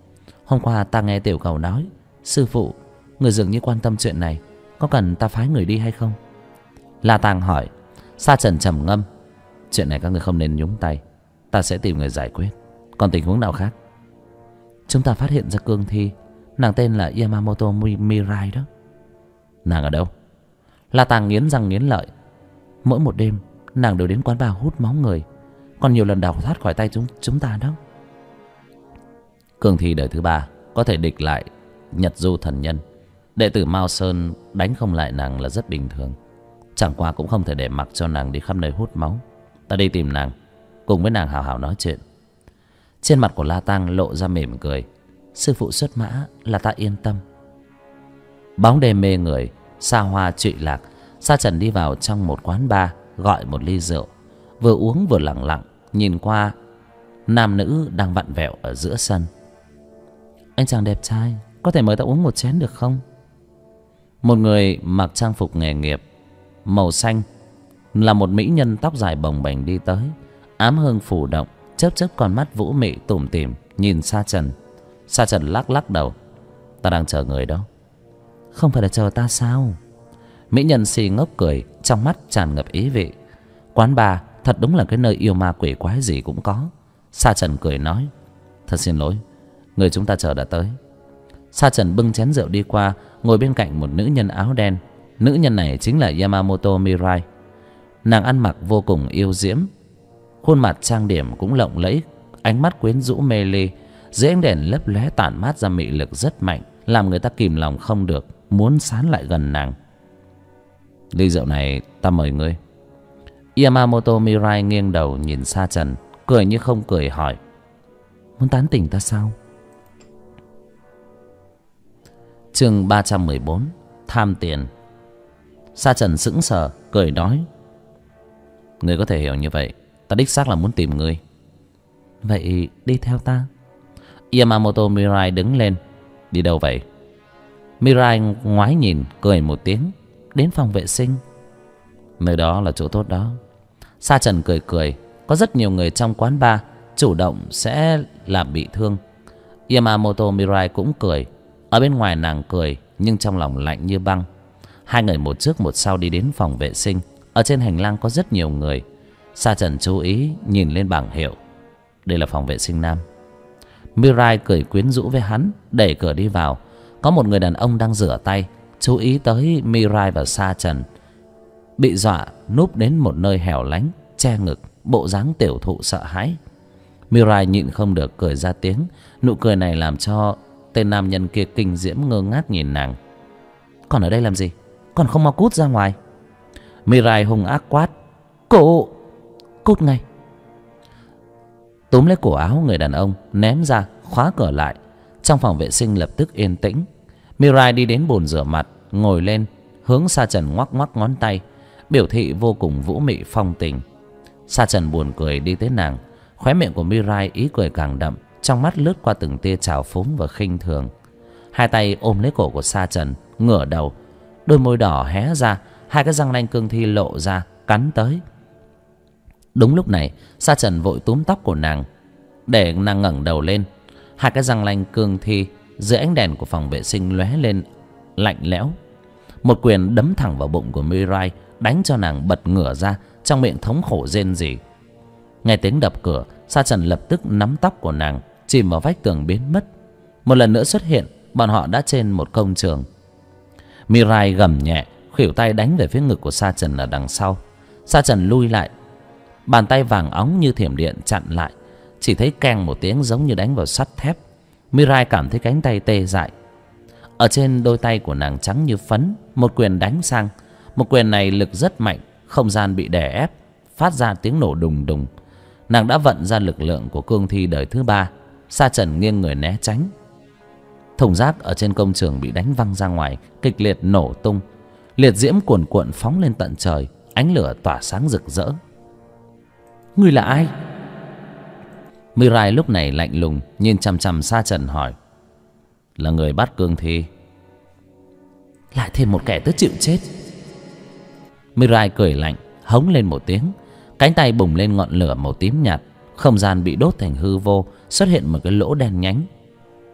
Hôm qua ta nghe tiểu cầu nói, sư phụ, người dường như quan tâm chuyện này, có cần ta phái người đi hay không? La Tàng hỏi. Sa Trần trầm ngâm. Chuyện này các người không nên nhúng tay, ta sẽ tìm người giải quyết. Còn tình huống nào khác? Chúng ta phát hiện ra cương thi, nàng tên là Yamamoto Mirai đó. Nàng ở đâu? La Tàng nghiến răng nghiến lợi. Mỗi một đêm nàng đều đến quán bar hút máu người, còn nhiều lần đào thoát khỏi tay chúng ta đó. Cương thi đời thứ 3 có thể địch lại Nhật Du thần nhân. Đệ tử Mao Sơn đánh không lại nàng là rất bình thường. Chẳng qua cũng không thể để mặc cho nàng đi khắp nơi hút máu. Ta đi tìm nàng, cùng với nàng hào hào nói chuyện. Trên mặt của La Tăng lộ ra mỉm cười. Sư phụ xuất mã là ta yên tâm. Bóng đêm mê người, xa hoa trụy lạc. Sa Trần đi vào trong một quán bar, gọi một ly rượu. Vừa uống vừa lặng lặng nhìn qua nam nữ đang vặn vẹo ở giữa sân. Anh chàng đẹp trai, có thể mời ta uống một chén được không? Một người mặc trang phục nghề nghiệp màu xanh là một mỹ nhân tóc dài bồng bềnh đi tới, ám hương phủ động, chớp chớp con mắt vũ mị tủm tỉm nhìn Sa Trần. Sa Trần lắc lắc đầu. Ta đang chờ người đó. Không phải là chờ ta sao? Mỹ nhân si ngốc cười, trong mắt tràn ngập ý vị. Quán bar thật đúng là cái nơi yêu ma quỷ quái gì cũng có. Sa Trần cười nói. Thật xin lỗi, người chúng ta chờ đã tới. Sa Trần bưng chén rượu đi qua, ngồi bên cạnh một nữ nhân áo đen. Nữ nhân này chính là Yamamoto Mirai. Nàng ăn mặc vô cùng yêu diễm, khuôn mặt trang điểm cũng lộng lẫy, ánh mắt quyến rũ mê ly. Dưới ánh đèn lấp lóe tản mát ra mị lực rất mạnh, làm người ta kìm lòng không được muốn sán lại gần nàng. Ly rượu này ta mời ngươi. Yamamoto Mirai nghiêng đầu nhìn Sa Trần, cười như không cười hỏi. Muốn tán tỉnh ta sao? Chương 314 Tham tiền. Sa Trần sững sờ cười nói. Ngươi có thể hiểu như vậy, ta đích xác là muốn tìm ngươi. Vậy đi theo ta. Yamamoto Mirai đứng lên. Đi đâu vậy? Mirai ngoái nhìn cười một tiếng. Đến phòng vệ sinh. Nơi đó là chỗ tốt đó. Sa Trần cười cười. Có rất nhiều người trong quán bar chủ động sẽ làm bị thương. Yamamoto Mirai cũng cười. Ở bên ngoài nàng cười, nhưng trong lòng lạnh như băng. Hai người một trước một sau đi đến phòng vệ sinh. Ở trên hành lang có rất nhiều người. Sa Trần chú ý nhìn lên bảng hiệu. Đây là phòng vệ sinh nam. Mirai cười quyến rũ với hắn, đẩy cửa đi vào. Có một người đàn ông đang rửa tay, chú ý tới Mirai và Sa Trần. Bị dọa núp đến một nơi hẻo lánh, che ngực, bộ dáng tiểu thụ sợ hãi. Mirai nhịn không được cười ra tiếng. Nụ cười này làm cho tên nam nhân kia kinh diễm ngơ ngác nhìn nàng. Còn ở đây làm gì? Còn không mau cút ra ngoài. Mirai hung ác quát. Cô! Cút ngay! Túm lấy cổ áo người đàn ông, ném ra, khóa cửa lại. Trong phòng vệ sinh lập tức yên tĩnh. Mirai đi đến bồn rửa mặt, ngồi lên, hướng Sa Trần ngoắc ngoắc ngón tay, biểu thị vô cùng vũ mị phong tình. Sa Trần buồn cười đi tới nàng. Khóe miệng của Mirai ý cười càng đậm, trong mắt lướt qua từng tia trào phúng và khinh thường. Hai tay ôm lấy cổ của Sa Trần, ngửa đầu, đôi môi đỏ hé ra, hai cái răng nanh cương thi lộ ra, cắn tới. Đúng lúc này, Sa Trần vội túm tóc của nàng, để nàng ngẩng đầu lên. Hai cái răng nanh cương thi dưới ánh đèn của phòng vệ sinh lóe lên lạnh lẽo. Một quyền đấm thẳng vào bụng của Mirai, đánh cho nàng bật ngửa ra, trong miệng thống khổ rên rỉ. Nghe tiếng đập cửa, Sa Trần lập tức nắm tóc của nàng, chìm vào vách tường biến mất. Một lần nữa xuất hiện, bọn họ đã trên một công trường. Mirai gầm nhẹ, khuỷu tay đánh về phía ngực của Sa Trần ở đằng sau. Sa Trần lui lại, bàn tay vàng óng như thiểm điện chặn lại. Chỉ thấy keng một tiếng giống như đánh vào sắt thép. Mirai cảm thấy cánh tay tê dại. Ở trên đôi tay của nàng trắng như phấn, một quyền đánh sang. Một quyền này lực rất mạnh, không gian bị đè ép, phát ra tiếng nổ đùng đùng. Nàng đã vận ra lực lượng của cương thi đời thứ 3. Sa Trần nghiêng người né tránh. Thùng rác ở trên công trường bị đánh văng ra ngoài, kịch liệt nổ tung. Liệt diễm cuồn cuộn phóng lên tận trời, ánh lửa tỏa sáng rực rỡ. Ngươi là ai? Mirai lúc này lạnh lùng nhìn chằm chằm Sa Trần hỏi. Là người bắt cương thi. Lại thêm một kẻ tức chịu chết. Mirai cười lạnh, hống lên một tiếng. Cánh tay bùng lên ngọn lửa màu tím nhạt. Không gian bị đốt thành hư vô, xuất hiện một cái lỗ đen nhánh.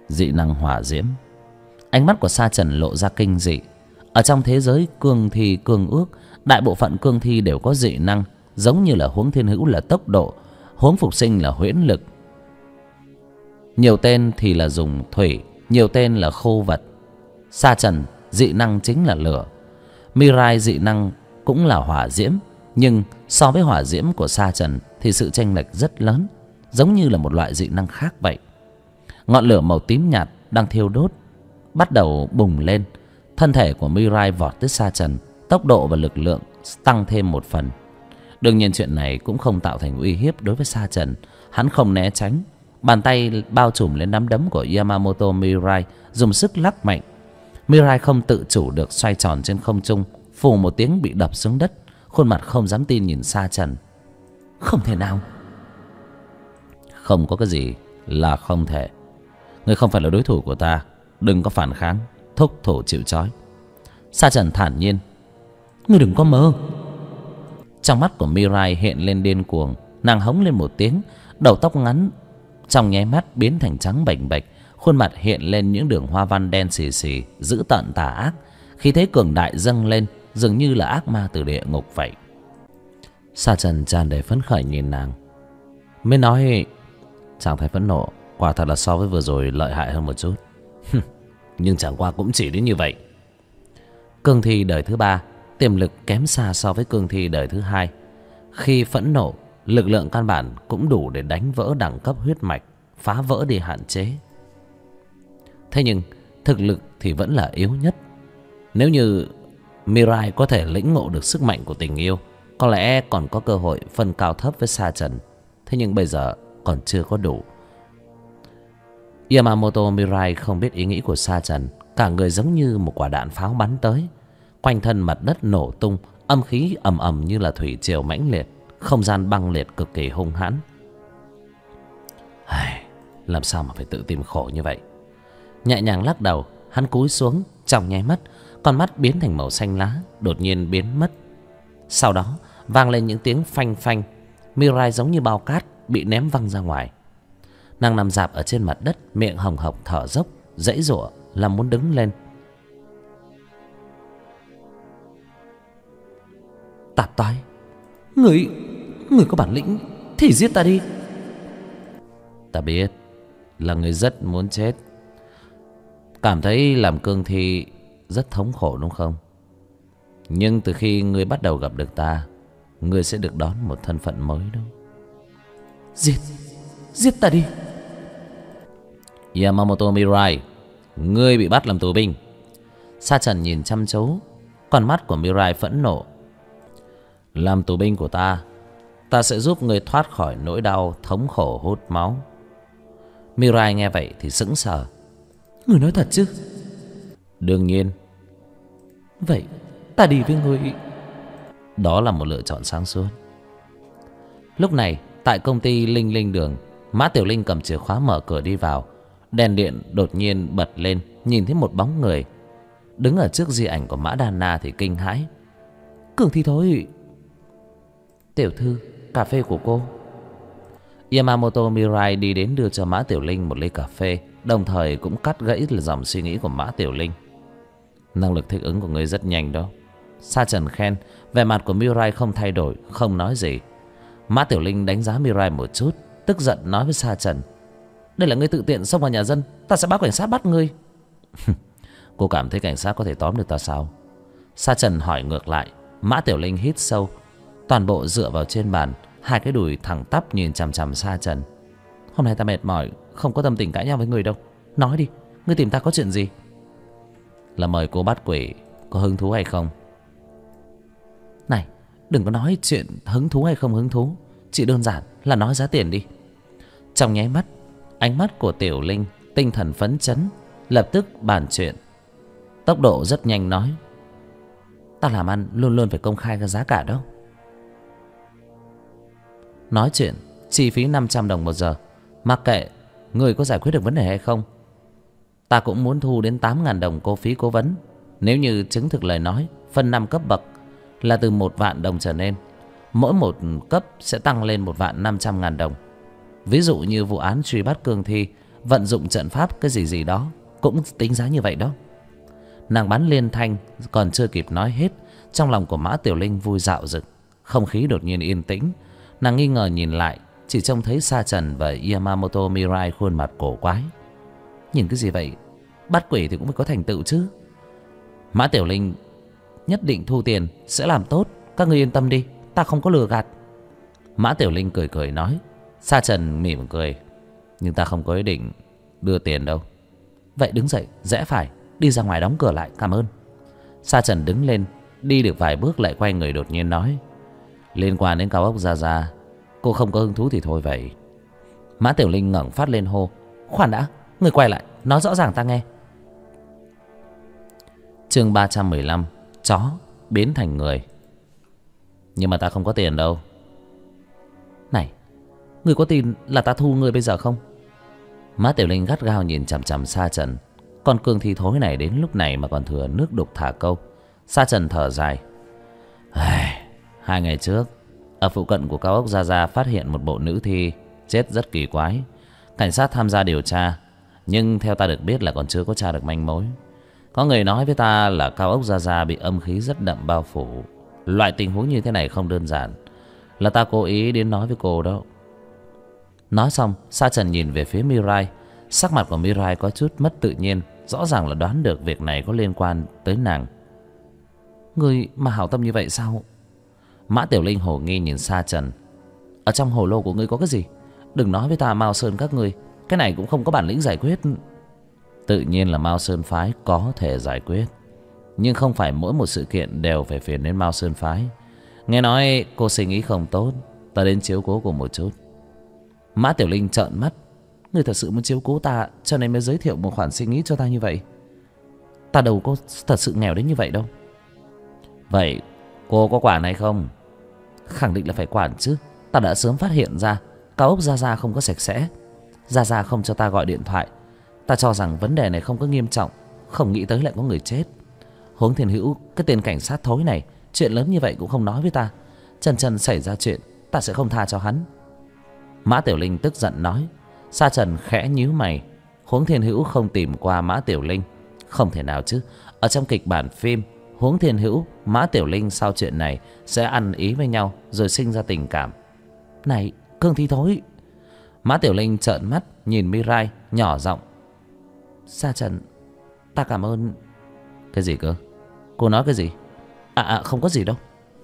dị năng hỏa diễm. Ánh mắt của Sa Trần lộ ra kinh dị. Ở trong thế giới cương thi cương ước, đại bộ phận cương thi đều có dị năng, giống như là huống thiên hữu là tốc độ, huống phục sinh là huyễn lực. Nhiều tên thì là dùng thủy, nhiều tên là khô vật. Sa Trần dị năng chính là lửa. Mirai dị năng cũng là hỏa diễm, nhưng so với hỏa diễm của Sa Trần thì sự chênh lệch rất lớn, giống như là một loại dị năng khác vậy. Ngọn lửa màu tím nhạt đang thiêu đốt bắt đầu bùng lên. Thân thể của Mirai vọt tới Sa Trần, tốc độ và lực lượng tăng thêm một phần. Đương nhiên chuyện này cũng không tạo thành uy hiếp đối với Sa Trần. Hắn không né tránh, bàn tay bao trùm lên nắm đấm của Yamamoto Mirai, dùng sức lắc mạnh. Mirai không tự chủ được xoay tròn trên không trung, phù một tiếng bị đập xuống đất, khuôn mặt không dám tin nhìn Sa Trần. Không thể nào. Không có cái gì là không thể. Ngươi không phải là đối thủ của ta, đừng có phản kháng, thúc thủ chịu trói. Sa Trần thản nhiên. Ngươi đừng có mơ. Trong mắt của Mirai hiện lên điên cuồng. Nàng hống lên một tiếng, đầu tóc ngắn trong nháy mắt biến thành trắng bệch bệch, khuôn mặt hiện lên những đường hoa văn đen xì xì, dữ tợn tà ác. Khí thế cường đại dâng lên, dường như là ác ma từ địa ngục vậy. Sa Trần tràn đầy phấn khởi nhìn nàng, mới nói: trạng thái phẫn nộ quả thật là so với vừa rồi lợi hại hơn một chút. Nhưng chẳng qua cũng chỉ đến như vậy. Cương thi đời thứ 3 tiềm lực kém xa so với cương thi đời thứ 2. Khi phẫn nộ, lực lượng căn bản cũng đủ để đánh vỡ đẳng cấp huyết mạch, phá vỡ đi hạn chế. Thế nhưng thực lực thì vẫn là yếu nhất. Nếu như Mirai có thể lĩnh ngộ được sức mạnh của tình yêu, có lẽ còn có cơ hội phân cao thấp với Sa Trần. Thế nhưng bây giờ còn chưa có đủ. Yamamoto Mirai không biết ý nghĩ của Sa Trần. Cả người giống như một quả đạn pháo bắn tới. Quanh thân mặt đất nổ tung, âm khí ầm ầm như là thủy triều mãnh liệt, không gian băng liệt cực kỳ hung hãn. Làm sao mà phải tự tìm khổ như vậy. Nhẹ nhàng lắc đầu, hắn cúi xuống. Trong nháy mắt, con mắt biến thành màu xanh lá, đột nhiên biến mất. Sau đó vang lên những tiếng phanh phanh. Mirai giống như bao cát bị ném văng ra ngoài. Nàng nằm rạp ở trên mặt đất, miệng hồng hộc thở dốc, giãy giụa làm muốn đứng lên. Tạp toái, người có bản lĩnh thì giết ta đi. Ta biết là người rất muốn chết, cảm thấy làm cương thi rất thống khổ đúng không? Nhưng từ khi ngươi bắt đầu gặp được ta, ngươi sẽ được đón một thân phận mới đâu. Giết ta đi. Yamamoto Mirai, ngươi bị bắt làm tù binh. Sa Trần nhìn chăm chú, con mắt của Mirai phẫn nộ. Làm tù binh của ta, ta sẽ giúp ngươi thoát khỏi nỗi đau thống khổ hút máu. Mirai nghe vậy thì sững sờ. Ngươi nói thật chứ? Đương nhiên. Vậy ta đi với ngươi. Đó là một lựa chọn sáng suốt. Lúc này tại công ty Linh Linh Đường, Mã Tiểu Linh cầm chìa khóa mở cửa đi vào. Đèn điện đột nhiên bật lên, nhìn thấy một bóng người đứng ở trước di ảnh của Mã Đa Na thì kinh hãi. Cường thi thôi. Tiểu thư, cà phê của cô. Yamamoto Mirai đi đến đưa cho Mã Tiểu Linh một ly cà phê, đồng thời cũng cắt gãy dòng suy nghĩ của Mã Tiểu Linh. Năng lực thích ứng của người rất nhanh đó. Sa Trần khen. Vẻ mặt của Mirai không thay đổi, không nói gì. Mã Tiểu Linh đánh giá Mirai một chút, tức giận nói với Sa Trần: đây là ngươi tự tiện xông vào nhà dân, ta sẽ báo cảnh sát bắt ngươi. Cô cảm thấy cảnh sát có thể tóm được ta sao? Sa Trần hỏi ngược lại. Mã Tiểu Linh hít sâu, toàn bộ dựa vào trên bàn, hai cái đùi thẳng tắp nhìn chằm chằm Sa Trần. Hôm nay ta mệt mỏi, không có tâm tình cãi nhau với người đâu. Nói đi, ngươi tìm ta có chuyện gì? Là mời cô bắt quỷ, có hứng thú hay không? Này, đừng có nói chuyện hứng thú hay không hứng thú, chỉ đơn giản là nói giá tiền đi. Trong nháy mắt, ánh mắt của Tiểu Linh tinh thần phấn chấn, lập tức bàn chuyện. Tốc độ rất nhanh nói: ta làm ăn luôn luôn phải công khai cái giá cả đâu. Nói chuyện chi phí 500 đồng một giờ, mặc kệ người có giải quyết được vấn đề hay không. Ta cũng muốn thu đến 8.000 đồng cô phí cố vấn. Nếu như chứng thực lời nói, phân 5 cấp bậc là từ 1 vạn đồng trở lên. Mỗi một cấp sẽ tăng lên 1.500.000 đồng. Ví dụ như vụ án truy bắt cương thi, vận dụng trận pháp cái gì gì đó cũng tính giá như vậy đó. Nàng bắn liên thanh còn chưa kịp nói hết, trong lòng của Mã Tiểu Linh vui dạo dực. Không khí đột nhiên yên tĩnh. Nàng nghi ngờ nhìn lại, chỉ trông thấy Sa Trần và Yamamoto Mirai khuôn mặt cổ quái. Nhìn cái gì vậy? Bắt quỷ thì cũng phải có thành tựu chứ. Mã Tiểu Linh nhất định thu tiền, sẽ làm tốt. Các ngươi yên tâm đi, ta không có lừa gạt. Mã Tiểu Linh cười cười nói. Sa Trần mỉm cười. Nhưng ta không có ý định đưa tiền đâu. Vậy đứng dậy, rẽ phải, đi ra ngoài đóng cửa lại, cảm ơn. Sa Trần đứng lên, đi được vài bước lại quay người đột nhiên nói. Liên quan đến cao ốc Gia Gia, cô không có hứng thú thì thôi vậy. Mã Tiểu Linh ngẩng phát lên hô. Khoan đã, người quay lại, nói rõ ràng ta nghe. Chương 315. Chó biến thành người. Nhưng mà ta không có tiền đâu. Này, người có tin là ta thu người bây giờ không? Mã Tiểu Linh gắt gao nhìn chằm chằm Sa Trần. Con cương thi thối này đến lúc này mà còn thừa nước đục thả câu. Sa Trần thở dài. 2 ngày trước, ở phụ cận của cao ốc Gia Gia phát hiện một bộ nữ thi chết rất kỳ quái. Cảnh sát tham gia điều tra, nhưng theo ta được biết là còn chưa có tra được manh mối. Có người nói với ta là cao ốc Gia Gia bị âm khí rất đậm bao phủ. Loại tình huống như thế này không đơn giản, là ta cố ý đến nói với cô đó. Nói xong, Sa Trần nhìn về phía Mirai. Sắc mặt của Mirai có chút mất tự nhiên, rõ ràng là đoán được việc này có liên quan tới nàng. Người mà hảo tâm như vậy sao? Mã Tiểu Linh hồ nghi nhìn Sa Trần. Ở trong hồ lô của ngươi có cái gì? Đừng nói với ta Mao Sơn các ngươi, cái này cũng không có bản lĩnh giải quyết. Tự nhiên là Mao Sơn phái có thể giải quyết, nhưng không phải mỗi một sự kiện đều phải phiền đến Mao Sơn phái. Nghe nói cô sinh ý không tốt, ta đến chiếu cố cô một chút. Mã Tiểu Linh trợn mắt. Ngươi thật sự muốn chiếu cố ta cho nên mới giới thiệu một khoản sinh ý cho ta như vậy? Ta đâu có thật sự nghèo đến như vậy đâu. Vậy cô có quản hay không? Khẳng định là phải quản chứ. Ta đã sớm phát hiện ra cao ốc Gia Gia không có sạch sẽ. Gia Gia không cho ta gọi điện thoại. Ta cho rằng vấn đề này không có nghiêm trọng, không nghĩ tới lại có người chết. Huống Thiên Hữu, cái tên cảnh sát thối này, chuyện lớn như vậy cũng không nói với ta. Chân xảy ra chuyện, ta sẽ không tha cho hắn. Mã Tiểu Linh tức giận nói. Sa Trần khẽ nhíu mày. Huống Thiên Hữu không tìm qua Mã Tiểu Linh, không thể nào chứ. Ở trong kịch bản phim, Huống Thiên Hữu, Mã Tiểu Linh sau chuyện này sẽ ăn ý với nhau rồi sinh ra tình cảm. Này, cương thi thối. Mã Tiểu Linh trợn mắt nhìn Mirai, nhỏ giọng. Sa Trần, ta cảm ơn. Cái gì cơ? Cô nói cái gì? Không có gì đâu.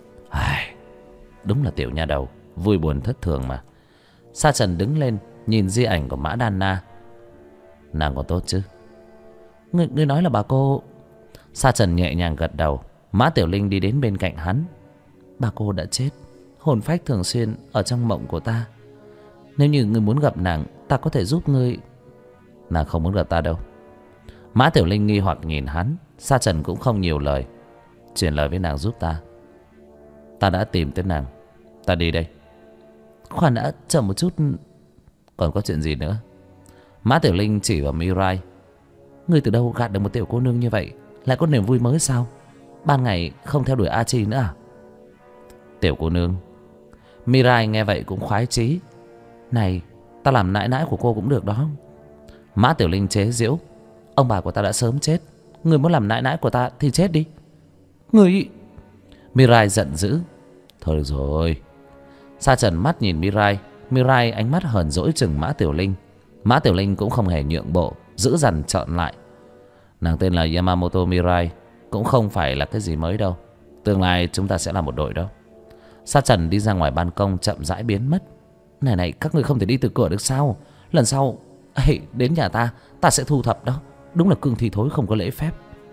Đúng là tiểu nha đầu, vui buồn thất thường mà. Sa Trần đứng lên, nhìn di ảnh của Mã Đan Na. Nàng có tốt chứ? Ngươi nói là bà cô... Sa Trần nhẹ nhàng gật đầu. Mã Tiểu Linh đi đến bên cạnh hắn. Bà cô đã chết, hồn phách thường xuyên ở trong mộng của ta. Nếu như ngươi muốn gặp nàng, ta có thể giúp ngươi. Nàng không muốn gặp ta đâu. Mã Tiểu Linh nghi hoặc nhìn hắn. Sa Trần cũng không nhiều lời. Truyền lời với nàng giúp ta. Ta đã tìm tới nàng, ta đi đây. Khoan đã, chờ một chút. Còn có chuyện gì nữa? Mã Tiểu Linh chỉ vào Mirai. Ngươi từ đâu gạt được một tiểu cô nương như vậy? Lại có niềm vui mới sao? Ban ngày không theo đuổi A Chi nữa à? Tiểu cô nương. Mirai nghe vậy cũng khoái chí. Này, ta làm nãi nãi của cô cũng được đó. Mã Tiểu Linh chế giễu. Ông bà của ta đã sớm chết, ngươi muốn làm nãi nãi của ta thì chết đi. Ngươi... Mirai giận dữ. Thôi được rồi. Sa Trần mắt nhìn Mirai. Mirai ánh mắt hờn dỗi chừng Mã Tiểu Linh. Mã Tiểu Linh cũng không hề nhượng bộ, giữ dằn trợn lại. Nàng tên là Yamamoto Mirai, cũng không phải là cái gì mới đâu. Tương lai chúng ta sẽ là một đội đó. Sa Trần đi ra ngoài ban công chậm rãi biến mất. Này, các người không thể đi từ cửa được sao? Lần sau đến nhà ta sẽ thu thập đó. Đúng là cương thi thối không có lễ phép.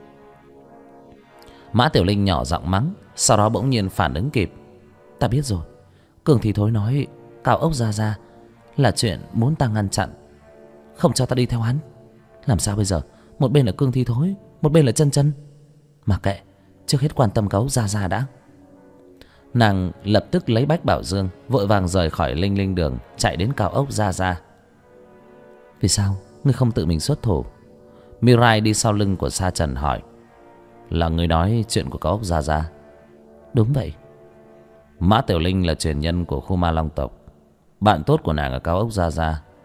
Mã Tiểu Linh nhỏ giọng mắng, sau đó bỗng nhiên phản ứng kịp. Ta biết rồi. Cương thi thối nói cao ốc Gia Gia là chuyện muốn ta ngăn chặn, không cho ta đi theo hắn. Làm sao bây giờ? Một bên là cương thi thối, một bên là chân. Mà kệ, trước hết quan tâm cao ốc Gia Gia đã. Nàng lập tức lấy bách bảo dương, vội vàng rời khỏi Linh Linh đường, chạy đến cao ốc Gia Gia. Vì sao ngươi không tự mình xuất thủ? Mirai đi sau lưng của Sa Trần hỏi. Là người nói chuyện của cao ốc Gia Gia? Đúng vậy. Mã Tiểu Linh là truyền nhân của khu ma long tộc, bạn tốt của nàng ở cao ốc Gia Gia.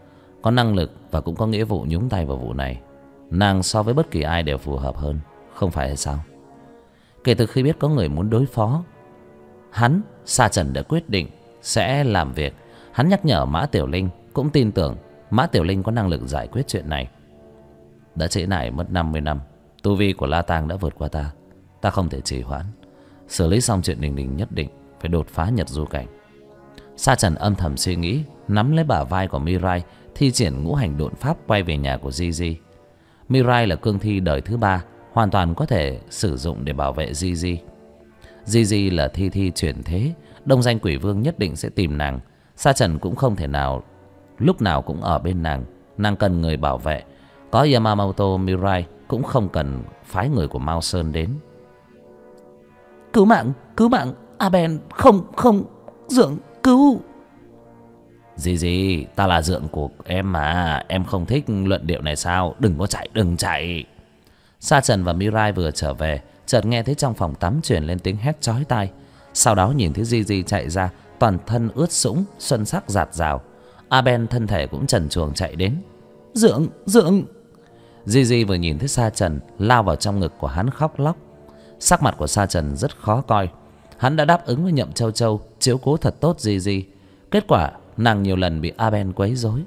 có năng lực và cũng có nghĩa vụ nhúng tay vào vụ này. Nàng so với bất kỳ ai đều phù hợp hơn, không phải hay sao? Kể từ khi biết có người muốn đối phó hắn, Sa Trần đã quyết định sẽ làm việc. Hắn nhắc nhở Mã Tiểu Linh, cũng tin tưởng Mã Tiểu Linh có năng lực giải quyết chuyện này. Đã trễ nải mất 50 năm, tu vi của La Tang đã vượt qua ta. Ta không thể trì hoãn. Xử lý xong chuyện Đình Đình nhất định phải đột phá Nhật Du Cảnh. Sa Trần âm thầm suy nghĩ, nắm lấy bả vai của Mirai, thi triển ngũ hành độn pháp quay về nhà của Gigi. Mirai là cương thi đời thứ 3, hoàn toàn có thể sử dụng để bảo vệ Gigi. Gigi là thi chuyển thế, đông danh quỷ vương nhất định sẽ tìm nàng. Sa Trần cũng không thể nào lúc nào cũng ở bên nàng. Nàng cần người bảo vệ. Có Yamamoto Mirai cũng không cần phái người của Mao Sơn đến. Cứu mạng, Aben, không, Dượng, cứu. Gì, ta là dượng của em mà, em không thích luận điệu này sao? Đừng chạy. Sa Trần và Mirai vừa trở về, chợt nghe thấy trong phòng tắm truyền lên tiếng hét chói tai. Sau đó nhìn thấy Gigi chạy ra, toàn thân ướt sũng, xuân sắc rạt rào. Aben thân thể cũng trần truồng chạy đến. Dượng. Gigi vừa nhìn thấy Sa Trần, lao vào trong ngực của hắn khóc lóc. Sắc mặt của Sa Trần rất khó coi. Hắn đã đáp ứng với Nhậm Châu Châu chiếu cố thật tốt Gigi. Kết quả nàng nhiều lần bị Aben quấy rối.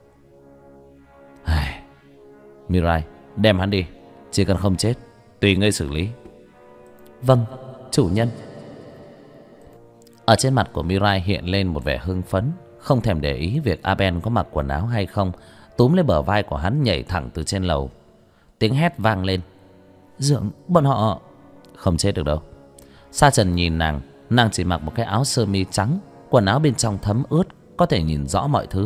Mirai, đem hắn đi. Chỉ cần không chết, tùy ngươi xử lý. Vâng, chủ nhân. Ở trên mặt của Mirai hiện lên một vẻ hưng phấn, không thèm để ý việc Aben có mặc quần áo hay không, túm lấy bờ vai của hắn nhảy thẳng từ trên lầu. Tiếng hét vang lên. Dượng, bọn họ không chết được đâu. Sa Trần nhìn nàng chỉ mặc một cái áo sơ mi trắng, quần áo bên trong thấm ướt, có thể nhìn rõ mọi thứ.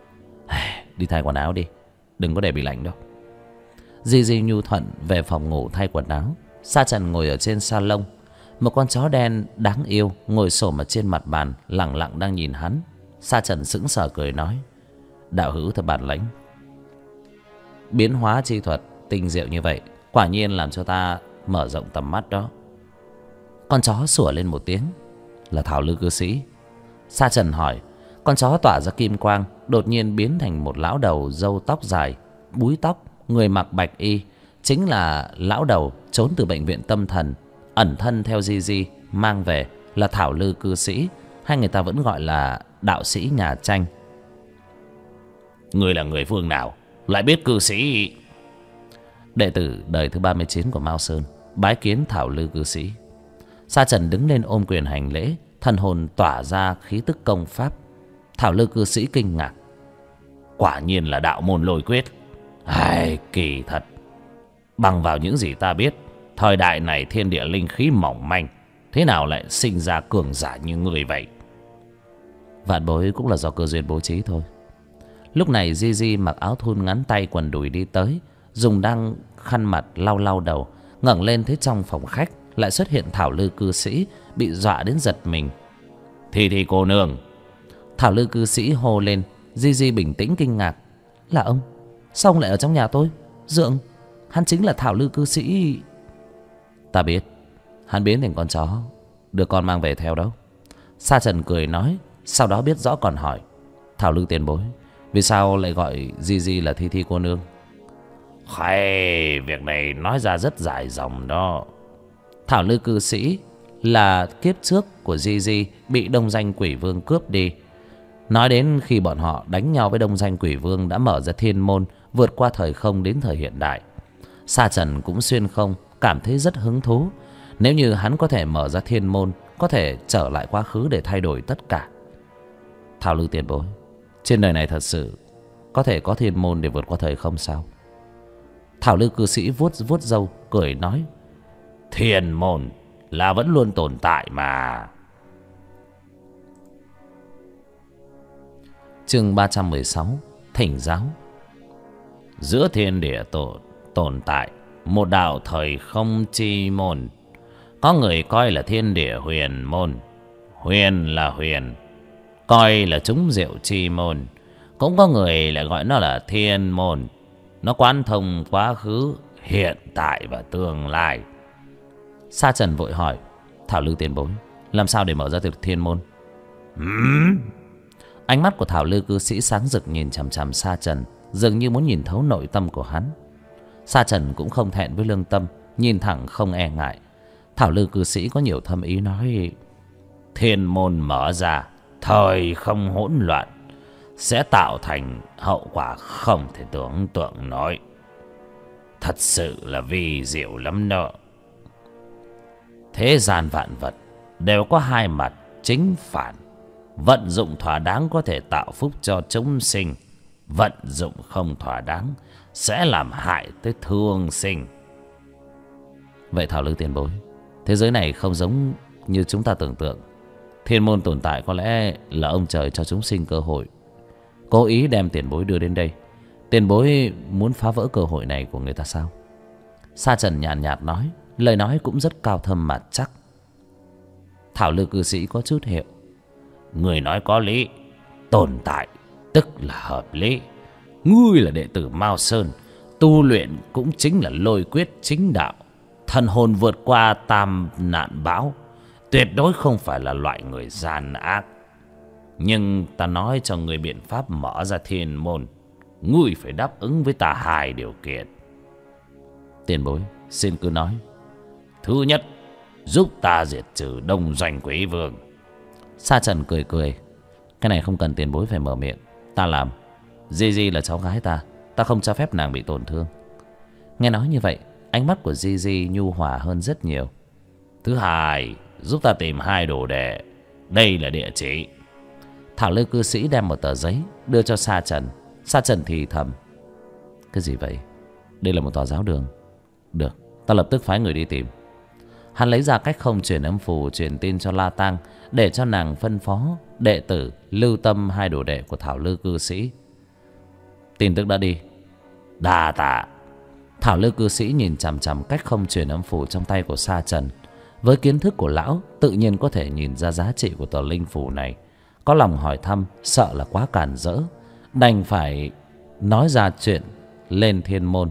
Đi thay quần áo đi, đừng có để bị lạnh đâu. Gigi nhu thuận về phòng ngủ thay quần áo. Sa Trần ngồi ở trên salon. Một con chó đen đáng yêu ngồi xổm ở trên mặt bàn, lẳng lặng đang nhìn hắn. Sa Trần sững sờ cười nói: đạo hữu thật bản lĩnh. Biến hóa chi thuật tinh diệu như vậy, quả nhiên làm cho ta mở rộng tầm mắt đó. Con chó sủa lên một tiếng. Là Thảo Lư cư sĩ. Sa Trần hỏi. Con chó tỏa ra kim quang, đột nhiên biến thành một lão đầu râu tóc dài, búi tóc, người mặc bạch y. Chính là lão đầu trốn từ bệnh viện tâm thần, ẩn thân theo Gigi mang về, là Thảo Lư cư sĩ, hay người ta vẫn gọi là đạo sĩ nhà tranh. Người là người phương nào, lại biết cư sĩ? Đệ tử đời thứ 39 của Mao Sơn, bái kiến Thảo Lư cư sĩ. Sa Trần đứng lên ôm quyền hành lễ, thần hồn tỏa ra khí tức công pháp. Thảo Lư cư sĩ kinh ngạc. Quả nhiên là đạo môn Lôi Quyết. Kỳ thật. Bằng vào những gì ta biết, thời đại này thiên địa linh khí mỏng manh, thế nào lại sinh ra cường giả như người vậy? Vạn bối cũng là do cơ duyên bố trí thôi. Lúc này Gigi mặc áo thun ngắn tay quần đùi đi tới, dùng đang khăn mặt lau đầu, ngẩng lên thấy trong phòng khách lại xuất hiện Thảo Lư cư sĩ, bị dọa đến giật mình. Thì cô nương. Thảo Lư cư sĩ hô lên. Gigi bình tĩnh kinh ngạc. Là ông? Sao ông lại ở trong nhà tôi? Dượng, hắn chính là Thảo Lư cư sĩ. Ta biết. Hắn biến thành con chó, đưa con mang về theo đâu. Sa Trần cười nói. Sau đó biết rõ còn hỏi. Thảo Lư tiền bối, vì sao lại gọi Gigi là Thi cô nương? Việc này nói ra rất dài dòng đó. Thảo Lư cư sĩ là kiếp trước của Gigi bị đông danh quỷ vương cướp đi. Nói đến khi bọn họ đánh nhau với đông danh quỷ vương, đã mở ra thiên môn, vượt qua thời không đến thời hiện đại. Sa Trần cũng xuyên không, cảm thấy rất hứng thú. Nếu như hắn có thể mở ra thiên môn, có thể trở lại quá khứ để thay đổi tất cả. Thảo Lư tiền bối, trên đời này thật sự có thể có thiên môn để vượt qua thời không sao? Thảo Lư cư sĩ vuốt râu cười nói. Thiên môn là vẫn luôn tồn tại mà. Chương 316 Thỉnh giáo. Giữa thiên địa tồn tại một đạo thời không chi môn. Có người coi là thiên địa huyền môn. Huyền là huyền, coi là chúng diệu chi môn. Cũng có người lại gọi nó là thiên môn. Nó quán thông quá khứ, hiện tại và tương lai. Sa Trần vội hỏi. Thảo Lư tiền bối, làm sao để mở ra được thiên môn? Ánh mắt của Thảo Lư cư sĩ sáng rực nhìn chằm chằm Sa Trần, dường như muốn nhìn thấu nội tâm của hắn. Sa Trần cũng không thẹn với lương tâm, nhìn thẳng không e ngại. Thảo Lư cư sĩ có nhiều thâm ý nói: thiên môn mở ra, thời không hỗn loạn, sẽ tạo thành hậu quả không thể tưởng tượng nổi. Thật sự là vi diệu lắm đó. Thế gian vạn vật đều có hai mặt chính phản. Vận dụng thỏa đáng có thể tạo phúc cho chúng sinh, vận dụng không thỏa đáng sẽ làm hại tới thương sinh. Vậy Thảo Lư tiền bối, thế giới này không giống như chúng ta tưởng tượng. Thiên môn tồn tại có lẽ là ông trời cho chúng sinh cơ hội, cố ý đem tiền bối đưa đến đây. Tiền bối muốn phá vỡ cơ hội này của người ta sao? Sa Trần nhàn nhạt nói, lời nói cũng rất cao thâm mà chắc. Thảo Lư cư sĩ có chút hiểu. Người nói có lý, tồn tại tức là hợp lý. Ngươi là đệ tử Mao Sơn, tu luyện cũng chính là lôi quyết chính đạo. Thần hồn vượt qua tam nạn bão, tuyệt đối không phải là loại người gian ác. Nhưng ta nói cho người biện pháp mở ra thiên môn, ngươi phải đáp ứng với ta hai điều kiện. Tiền bối xin cứ nói. Thứ nhất, giúp ta diệt trừ đông doanh quý vương. Sa Trần cười cười. Cái này không cần tiền bối phải mở miệng, ta làm. Di Di là cháu gái ta, ta không cho phép nàng bị tổn thương. Nghe nói như vậy, ánh mắt của Di Di nhu hòa hơn rất nhiều. Thứ hai, giúp ta tìm hai đồ đệ. Đây là địa chỉ. Thảo Lư cư sĩ đem một tờ giấy đưa cho Sa Trần. Sa Trần thì thầm: cái gì vậy? Đây là một tòa giáo đường. Được, ta lập tức phái người đi tìm. Hắn lấy ra cách không truyền âm phù, truyền tin cho La Tang, để cho nàng phân phó đệ tử lưu tâm hai đồ đệ của Thảo Lư cư sĩ. Tin tức đã đi. Đa tạ. Thảo Lư cư sĩ nhìn chằm chằm cách không truyền âm phù trong tay của Sa Trần. Với kiến thức của lão, tự nhiên có thể nhìn ra giá trị của tờ linh phù này. Có lòng hỏi thăm, sợ là quá cản rỡ, đành phải nói ra chuyện lên thiên môn.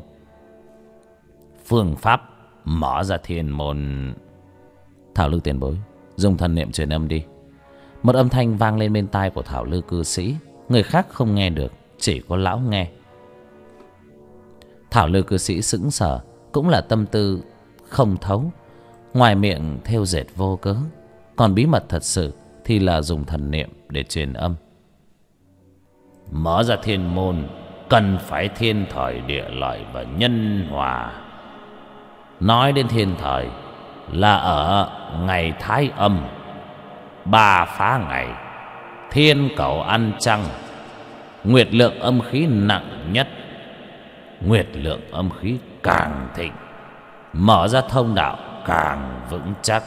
Phương pháp mở ra thiên môn. Thảo Lư tiền bối, dùng thần niệm truyền âm đi. Một âm thanh vang lên bên tai của Thảo Lư cư sĩ. Người khác không nghe được, chỉ có lão nghe. Thảo Lư cư sĩ sững sờ, cũng là tâm tư không thấu. Ngoài miệng thêu dệt vô cớ, còn bí mật thật sự thì là dùng thần niệm để truyền âm. Mở ra thiên môn cần phải thiên thời địa lợi và nhân hòa. Nói đến thiên thời là ở ngày Thái Âm, 3 phá ngày, thiên cầu ăn trăng, nguyệt lượng âm khí nặng nhất. Nguyệt lượng âm khí càng thịnh, mở ra thông đạo càng vững chắc.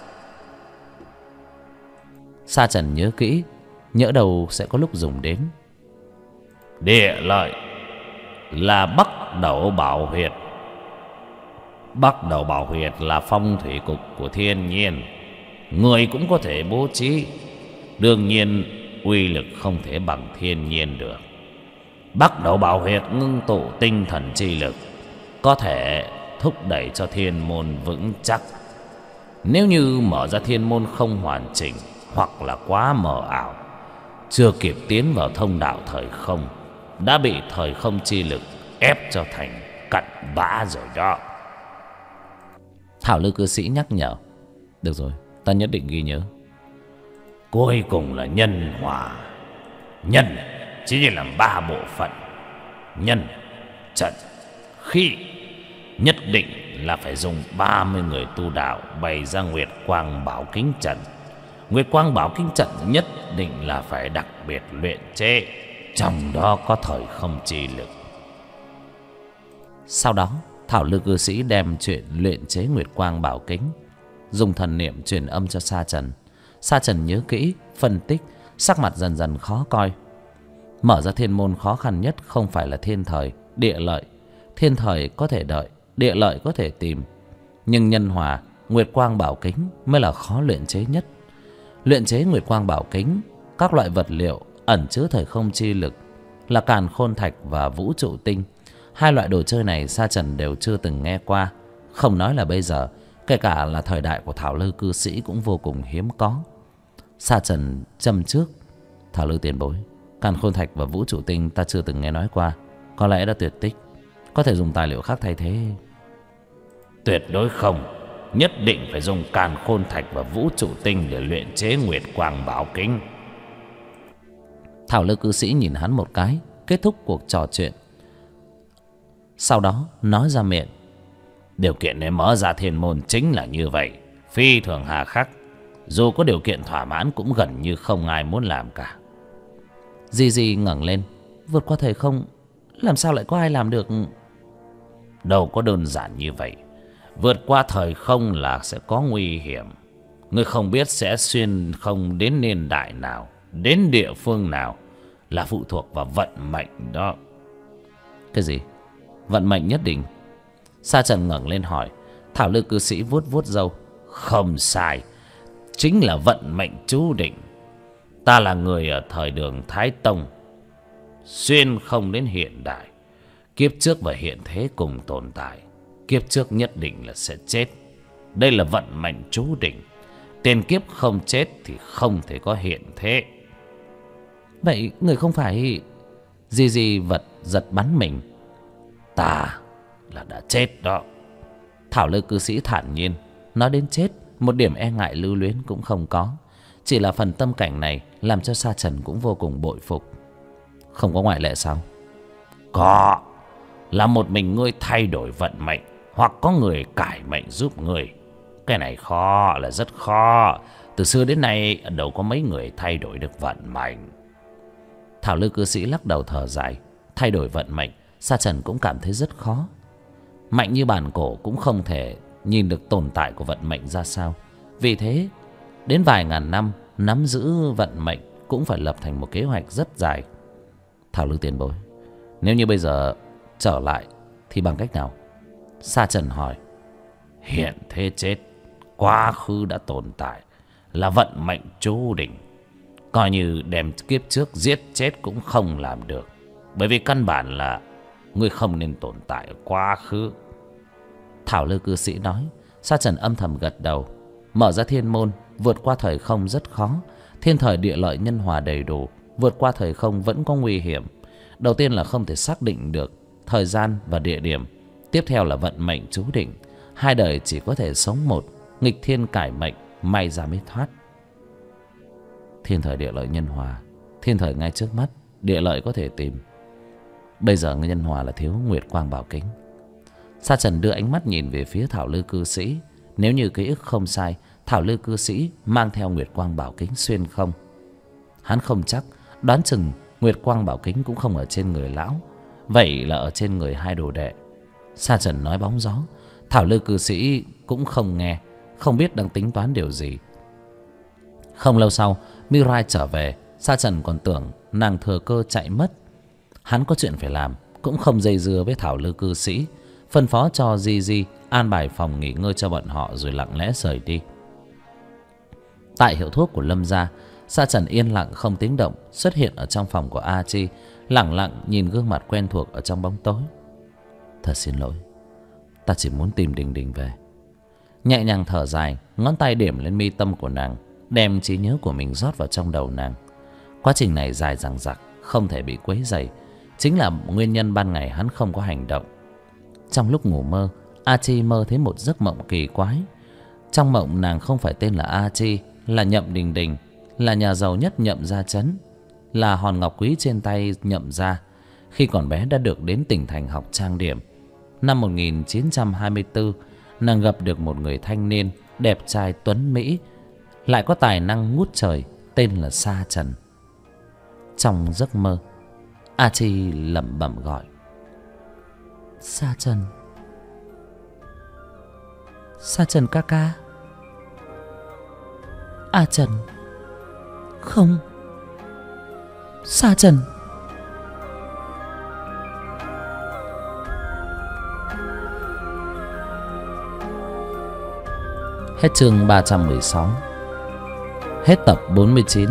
Sa Trần nhớ kỹ, nhỡ đầu sẽ có lúc dùng đến. Địa lợi là Bắc Đẩu Bảo Huyệt. Bắc Đẩu Bảo Huyệt là phong thủy cục của thiên nhiên, người cũng có thể bố trí. Đương nhiên uy lực không thể bằng thiên nhiên được. Bắc Đẩu Bảo Huyệt ngưng tụ tinh thần chi lực, có thể thúc đẩy cho thiên môn vững chắc. Nếu như mở ra thiên môn không hoàn chỉnh hoặc là quá mờ ảo, chưa kịp tiến vào thông đạo thời không, đã bị thời không chi lực ép cho thành cặn bã rồi đó. Thảo Lư cư sĩ nhắc nhở. Được rồi, ta nhất định ghi nhớ. Cuối cùng là nhân hòa. Nhân chỉ làm 3 bộ phận: nhân, trận, khí. Nhất định là phải dùng 30 người tu đạo bày ra Nguyệt Quang Bảo Kính trận. Nguyệt Quang Bảo Kính trận nhất định là phải đặc biệt luyện chế, trong đó có thời không chi lực. Sau đó Thảo Lư cư sĩ đem chuyện luyện chế Nguyệt Quang Bảo Kính dùng thần niệm truyền âm cho Sa Trần. Sa Trần nhớ kỹ, phân tích, sắc mặt dần dần khó coi. Mở ra thiên môn khó khăn nhất không phải là thiên thời, địa lợi. Thiên thời có thể đợi, địa lợi có thể tìm, nhưng nhân hòa, Nguyệt Quang Bảo Kính mới là khó luyện chế nhất. Luyện chế Nguyệt Quang Bảo Kính, các loại vật liệu ẩn chứa thời không chi lực là Càn Khôn Thạch và Vũ Trụ Tinh. Hai loại đồ chơi này Sa Trần đều chưa từng nghe qua. Không nói là bây giờ, kể cả là thời đại của Thảo Lư cư sĩ cũng vô cùng hiếm có. Sa Trần châm trước. Thảo Lư tiền bối, càn khôn thạch và vũ trụ tinh ta chưa từng nghe nói qua, có lẽ đã tuyệt tích, có thể dùng tài liệu khác thay thế. Tuyệt đối không, nhất định phải dùng càn khôn thạch và vũ trụ tinh để luyện chế Nguyệt Quang Bảo Kính. Thảo Lư cư sĩ nhìn hắn một cái, kết thúc cuộc trò chuyện. Sau đó nói ra miệng: điều kiện để mở ra thiên môn chính là như vậy, phi thường hà khắc. Dù có điều kiện thỏa mãn cũng gần như không ai muốn làm cả. Di Di ngẩng lên: vượt qua thời không, làm sao lại có ai làm được? Đâu có đơn giản như vậy. Vượt qua thời không là sẽ có nguy hiểm. Ngươi không biết sẽ xuyên không đến niên đại nào, đến địa phương nào, là phụ thuộc vào vận mệnh đó. Cái gì? Vận mệnh nhất định? Sa Trần ngẩng lên hỏi. Thảo Lư cư sĩ vuốt vuốt râu: không sai, chính là vận mệnh chú định. Ta là người ở thời Đường Thái Tông, xuyên không đến hiện đại. Kiếp trước và hiện thế cùng tồn tại. Kiếp trước nhất định là sẽ chết. Đây là vận mệnh chú định. Tiền kiếp không chết thì không thể có hiện thế. Vậy người không phải... Di Di vật giật bắn mình. Ta là đã chết đó. Thảo Lư cư sĩ thản nhiên. Nói đến chết, một điểm e ngại lưu luyến cũng không có. Chỉ là phần tâm cảnh này làm cho Sa Trần cũng vô cùng bội phục. Không có ngoại lệ sao? Có. Là một mình ngươi thay đổi vận mệnh, hoặc có người cải mệnh giúp ngươi. Cái này khó, là rất khó. Từ xưa đến nay đâu có mấy người thay đổi được vận mệnh. Thảo Lư cư sĩ lắc đầu thở dài. Thay đổi vận mệnh, Sa Trần cũng cảm thấy rất khó. Mạnh như bản cổ cũng không thể nhìn được tồn tại của vận mệnh ra sao. Vì thế, đến vài ngàn năm nắm giữ vận mệnh cũng phải lập thành một kế hoạch rất dài. Thảo Lư tiền bối, nếu như bây giờ trở lại thì bằng cách nào? Sa Trần hỏi. Hiện thế chết, quá khứ đã tồn tại, là vận mệnh chú định. Coi như đem kiếp trước giết chết cũng không làm được. Bởi vì căn bản là ngươi không nên tồn tại ở quá khứ. Thảo Lư cư sĩ nói. Sa Trần âm thầm gật đầu. Mở ra thiên môn, vượt qua thời không rất khó. Thiên thời địa lợi nhân hòa đầy đủ, vượt qua thời không vẫn có nguy hiểm. Đầu tiên là không thể xác định được thời gian và địa điểm. Tiếp theo là vận mệnh chú định. Hai đời chỉ có thể sống một, nghịch thiên cải mệnh, may ra mới thoát. Thiên thời địa lợi nhân hòa, thiên thời ngay trước mắt, địa lợi có thể tìm. Bây giờ nhân hòa là thiếu Nguyệt Quang Bảo Kính. Sa Trần đưa ánh mắt nhìn về phía Thảo Lư cư sĩ. Nếu như ký ức không sai, Thảo Lư cư sĩ mang theo Nguyệt Quang Bảo Kính xuyên không. Hắn không chắc, đoán chừng Nguyệt Quang Bảo Kính cũng không ở trên người lão. Vậy là ở trên người hai đồ đệ. Sa Trần nói bóng gió. Thảo Lư cư sĩ cũng không nghe, không biết đang tính toán điều gì. Không lâu sau, Mirai trở về. Sa Trần còn tưởng nàng thừa cơ chạy mất. Hắn có chuyện phải làm, cũng không dây dưa với Thảo Lư cư sĩ. Phân phó cho Di Di an bài phòng nghỉ ngơi cho bọn họ, rồi lặng lẽ rời đi. Tại hiệu thuốc của Lâm gia, Sa Trần yên lặng không tiếng động xuất hiện ở trong phòng của A Chi, lẳng lặng nhìn gương mặt quen thuộc ở trong bóng tối. Thật xin lỗi, ta chỉ muốn tìm Đình Đình về. Nhẹ nhàng thở dài, ngón tay điểm lên mi tâm của nàng, đem trí nhớ của mình rót vào trong đầu nàng. Quá trình này dài dằng dặc, không thể bị quấy rầy, chính là nguyên nhân ban ngày hắn không có hành động. Trong lúc ngủ mơ, A Chi mơ thấy một giấc mộng kỳ quái. Trong mộng nàng không phải tên là A Chi, là Nhậm Đình Đình, là nhà giàu nhất Nhậm gia trấn, là hòn ngọc quý trên tay Nhậm gia. Khi còn bé đã được đến tỉnh thành học trang điểm. Năm 1924, nàng gặp được một người thanh niên đẹp trai tuấn mỹ, lại có tài năng ngút trời, tên là Sa Trần. Trong giấc mơ, A Chi lẩm bẩm gọi: Sa Trần, Sa Trần ca ca. A Trần, không, Sa Trần. Hết chương 316. Hết tập 49.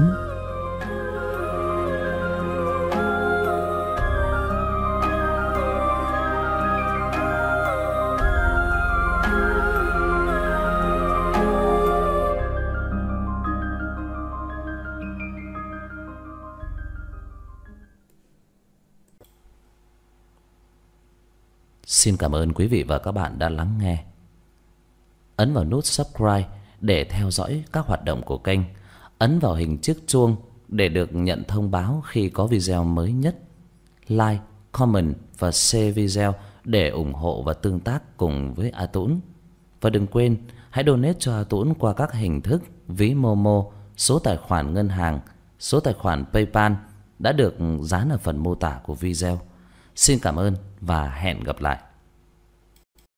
Xin cảm ơn quý vị và các bạn đã lắng nghe. Ấn vào nút subscribe để theo dõi các hoạt động của kênh. Ấn vào hình chiếc chuông để được nhận thông báo khi có video mới nhất. Like, comment và share video để ủng hộ và tương tác cùng với A Tũng. Và đừng quên hãy donate cho A Tũng qua các hình thức ví Momo, số tài khoản ngân hàng, số tài khoản PayPal đã được dán ở phần mô tả của video. Xin cảm ơn và hẹn gặp lại.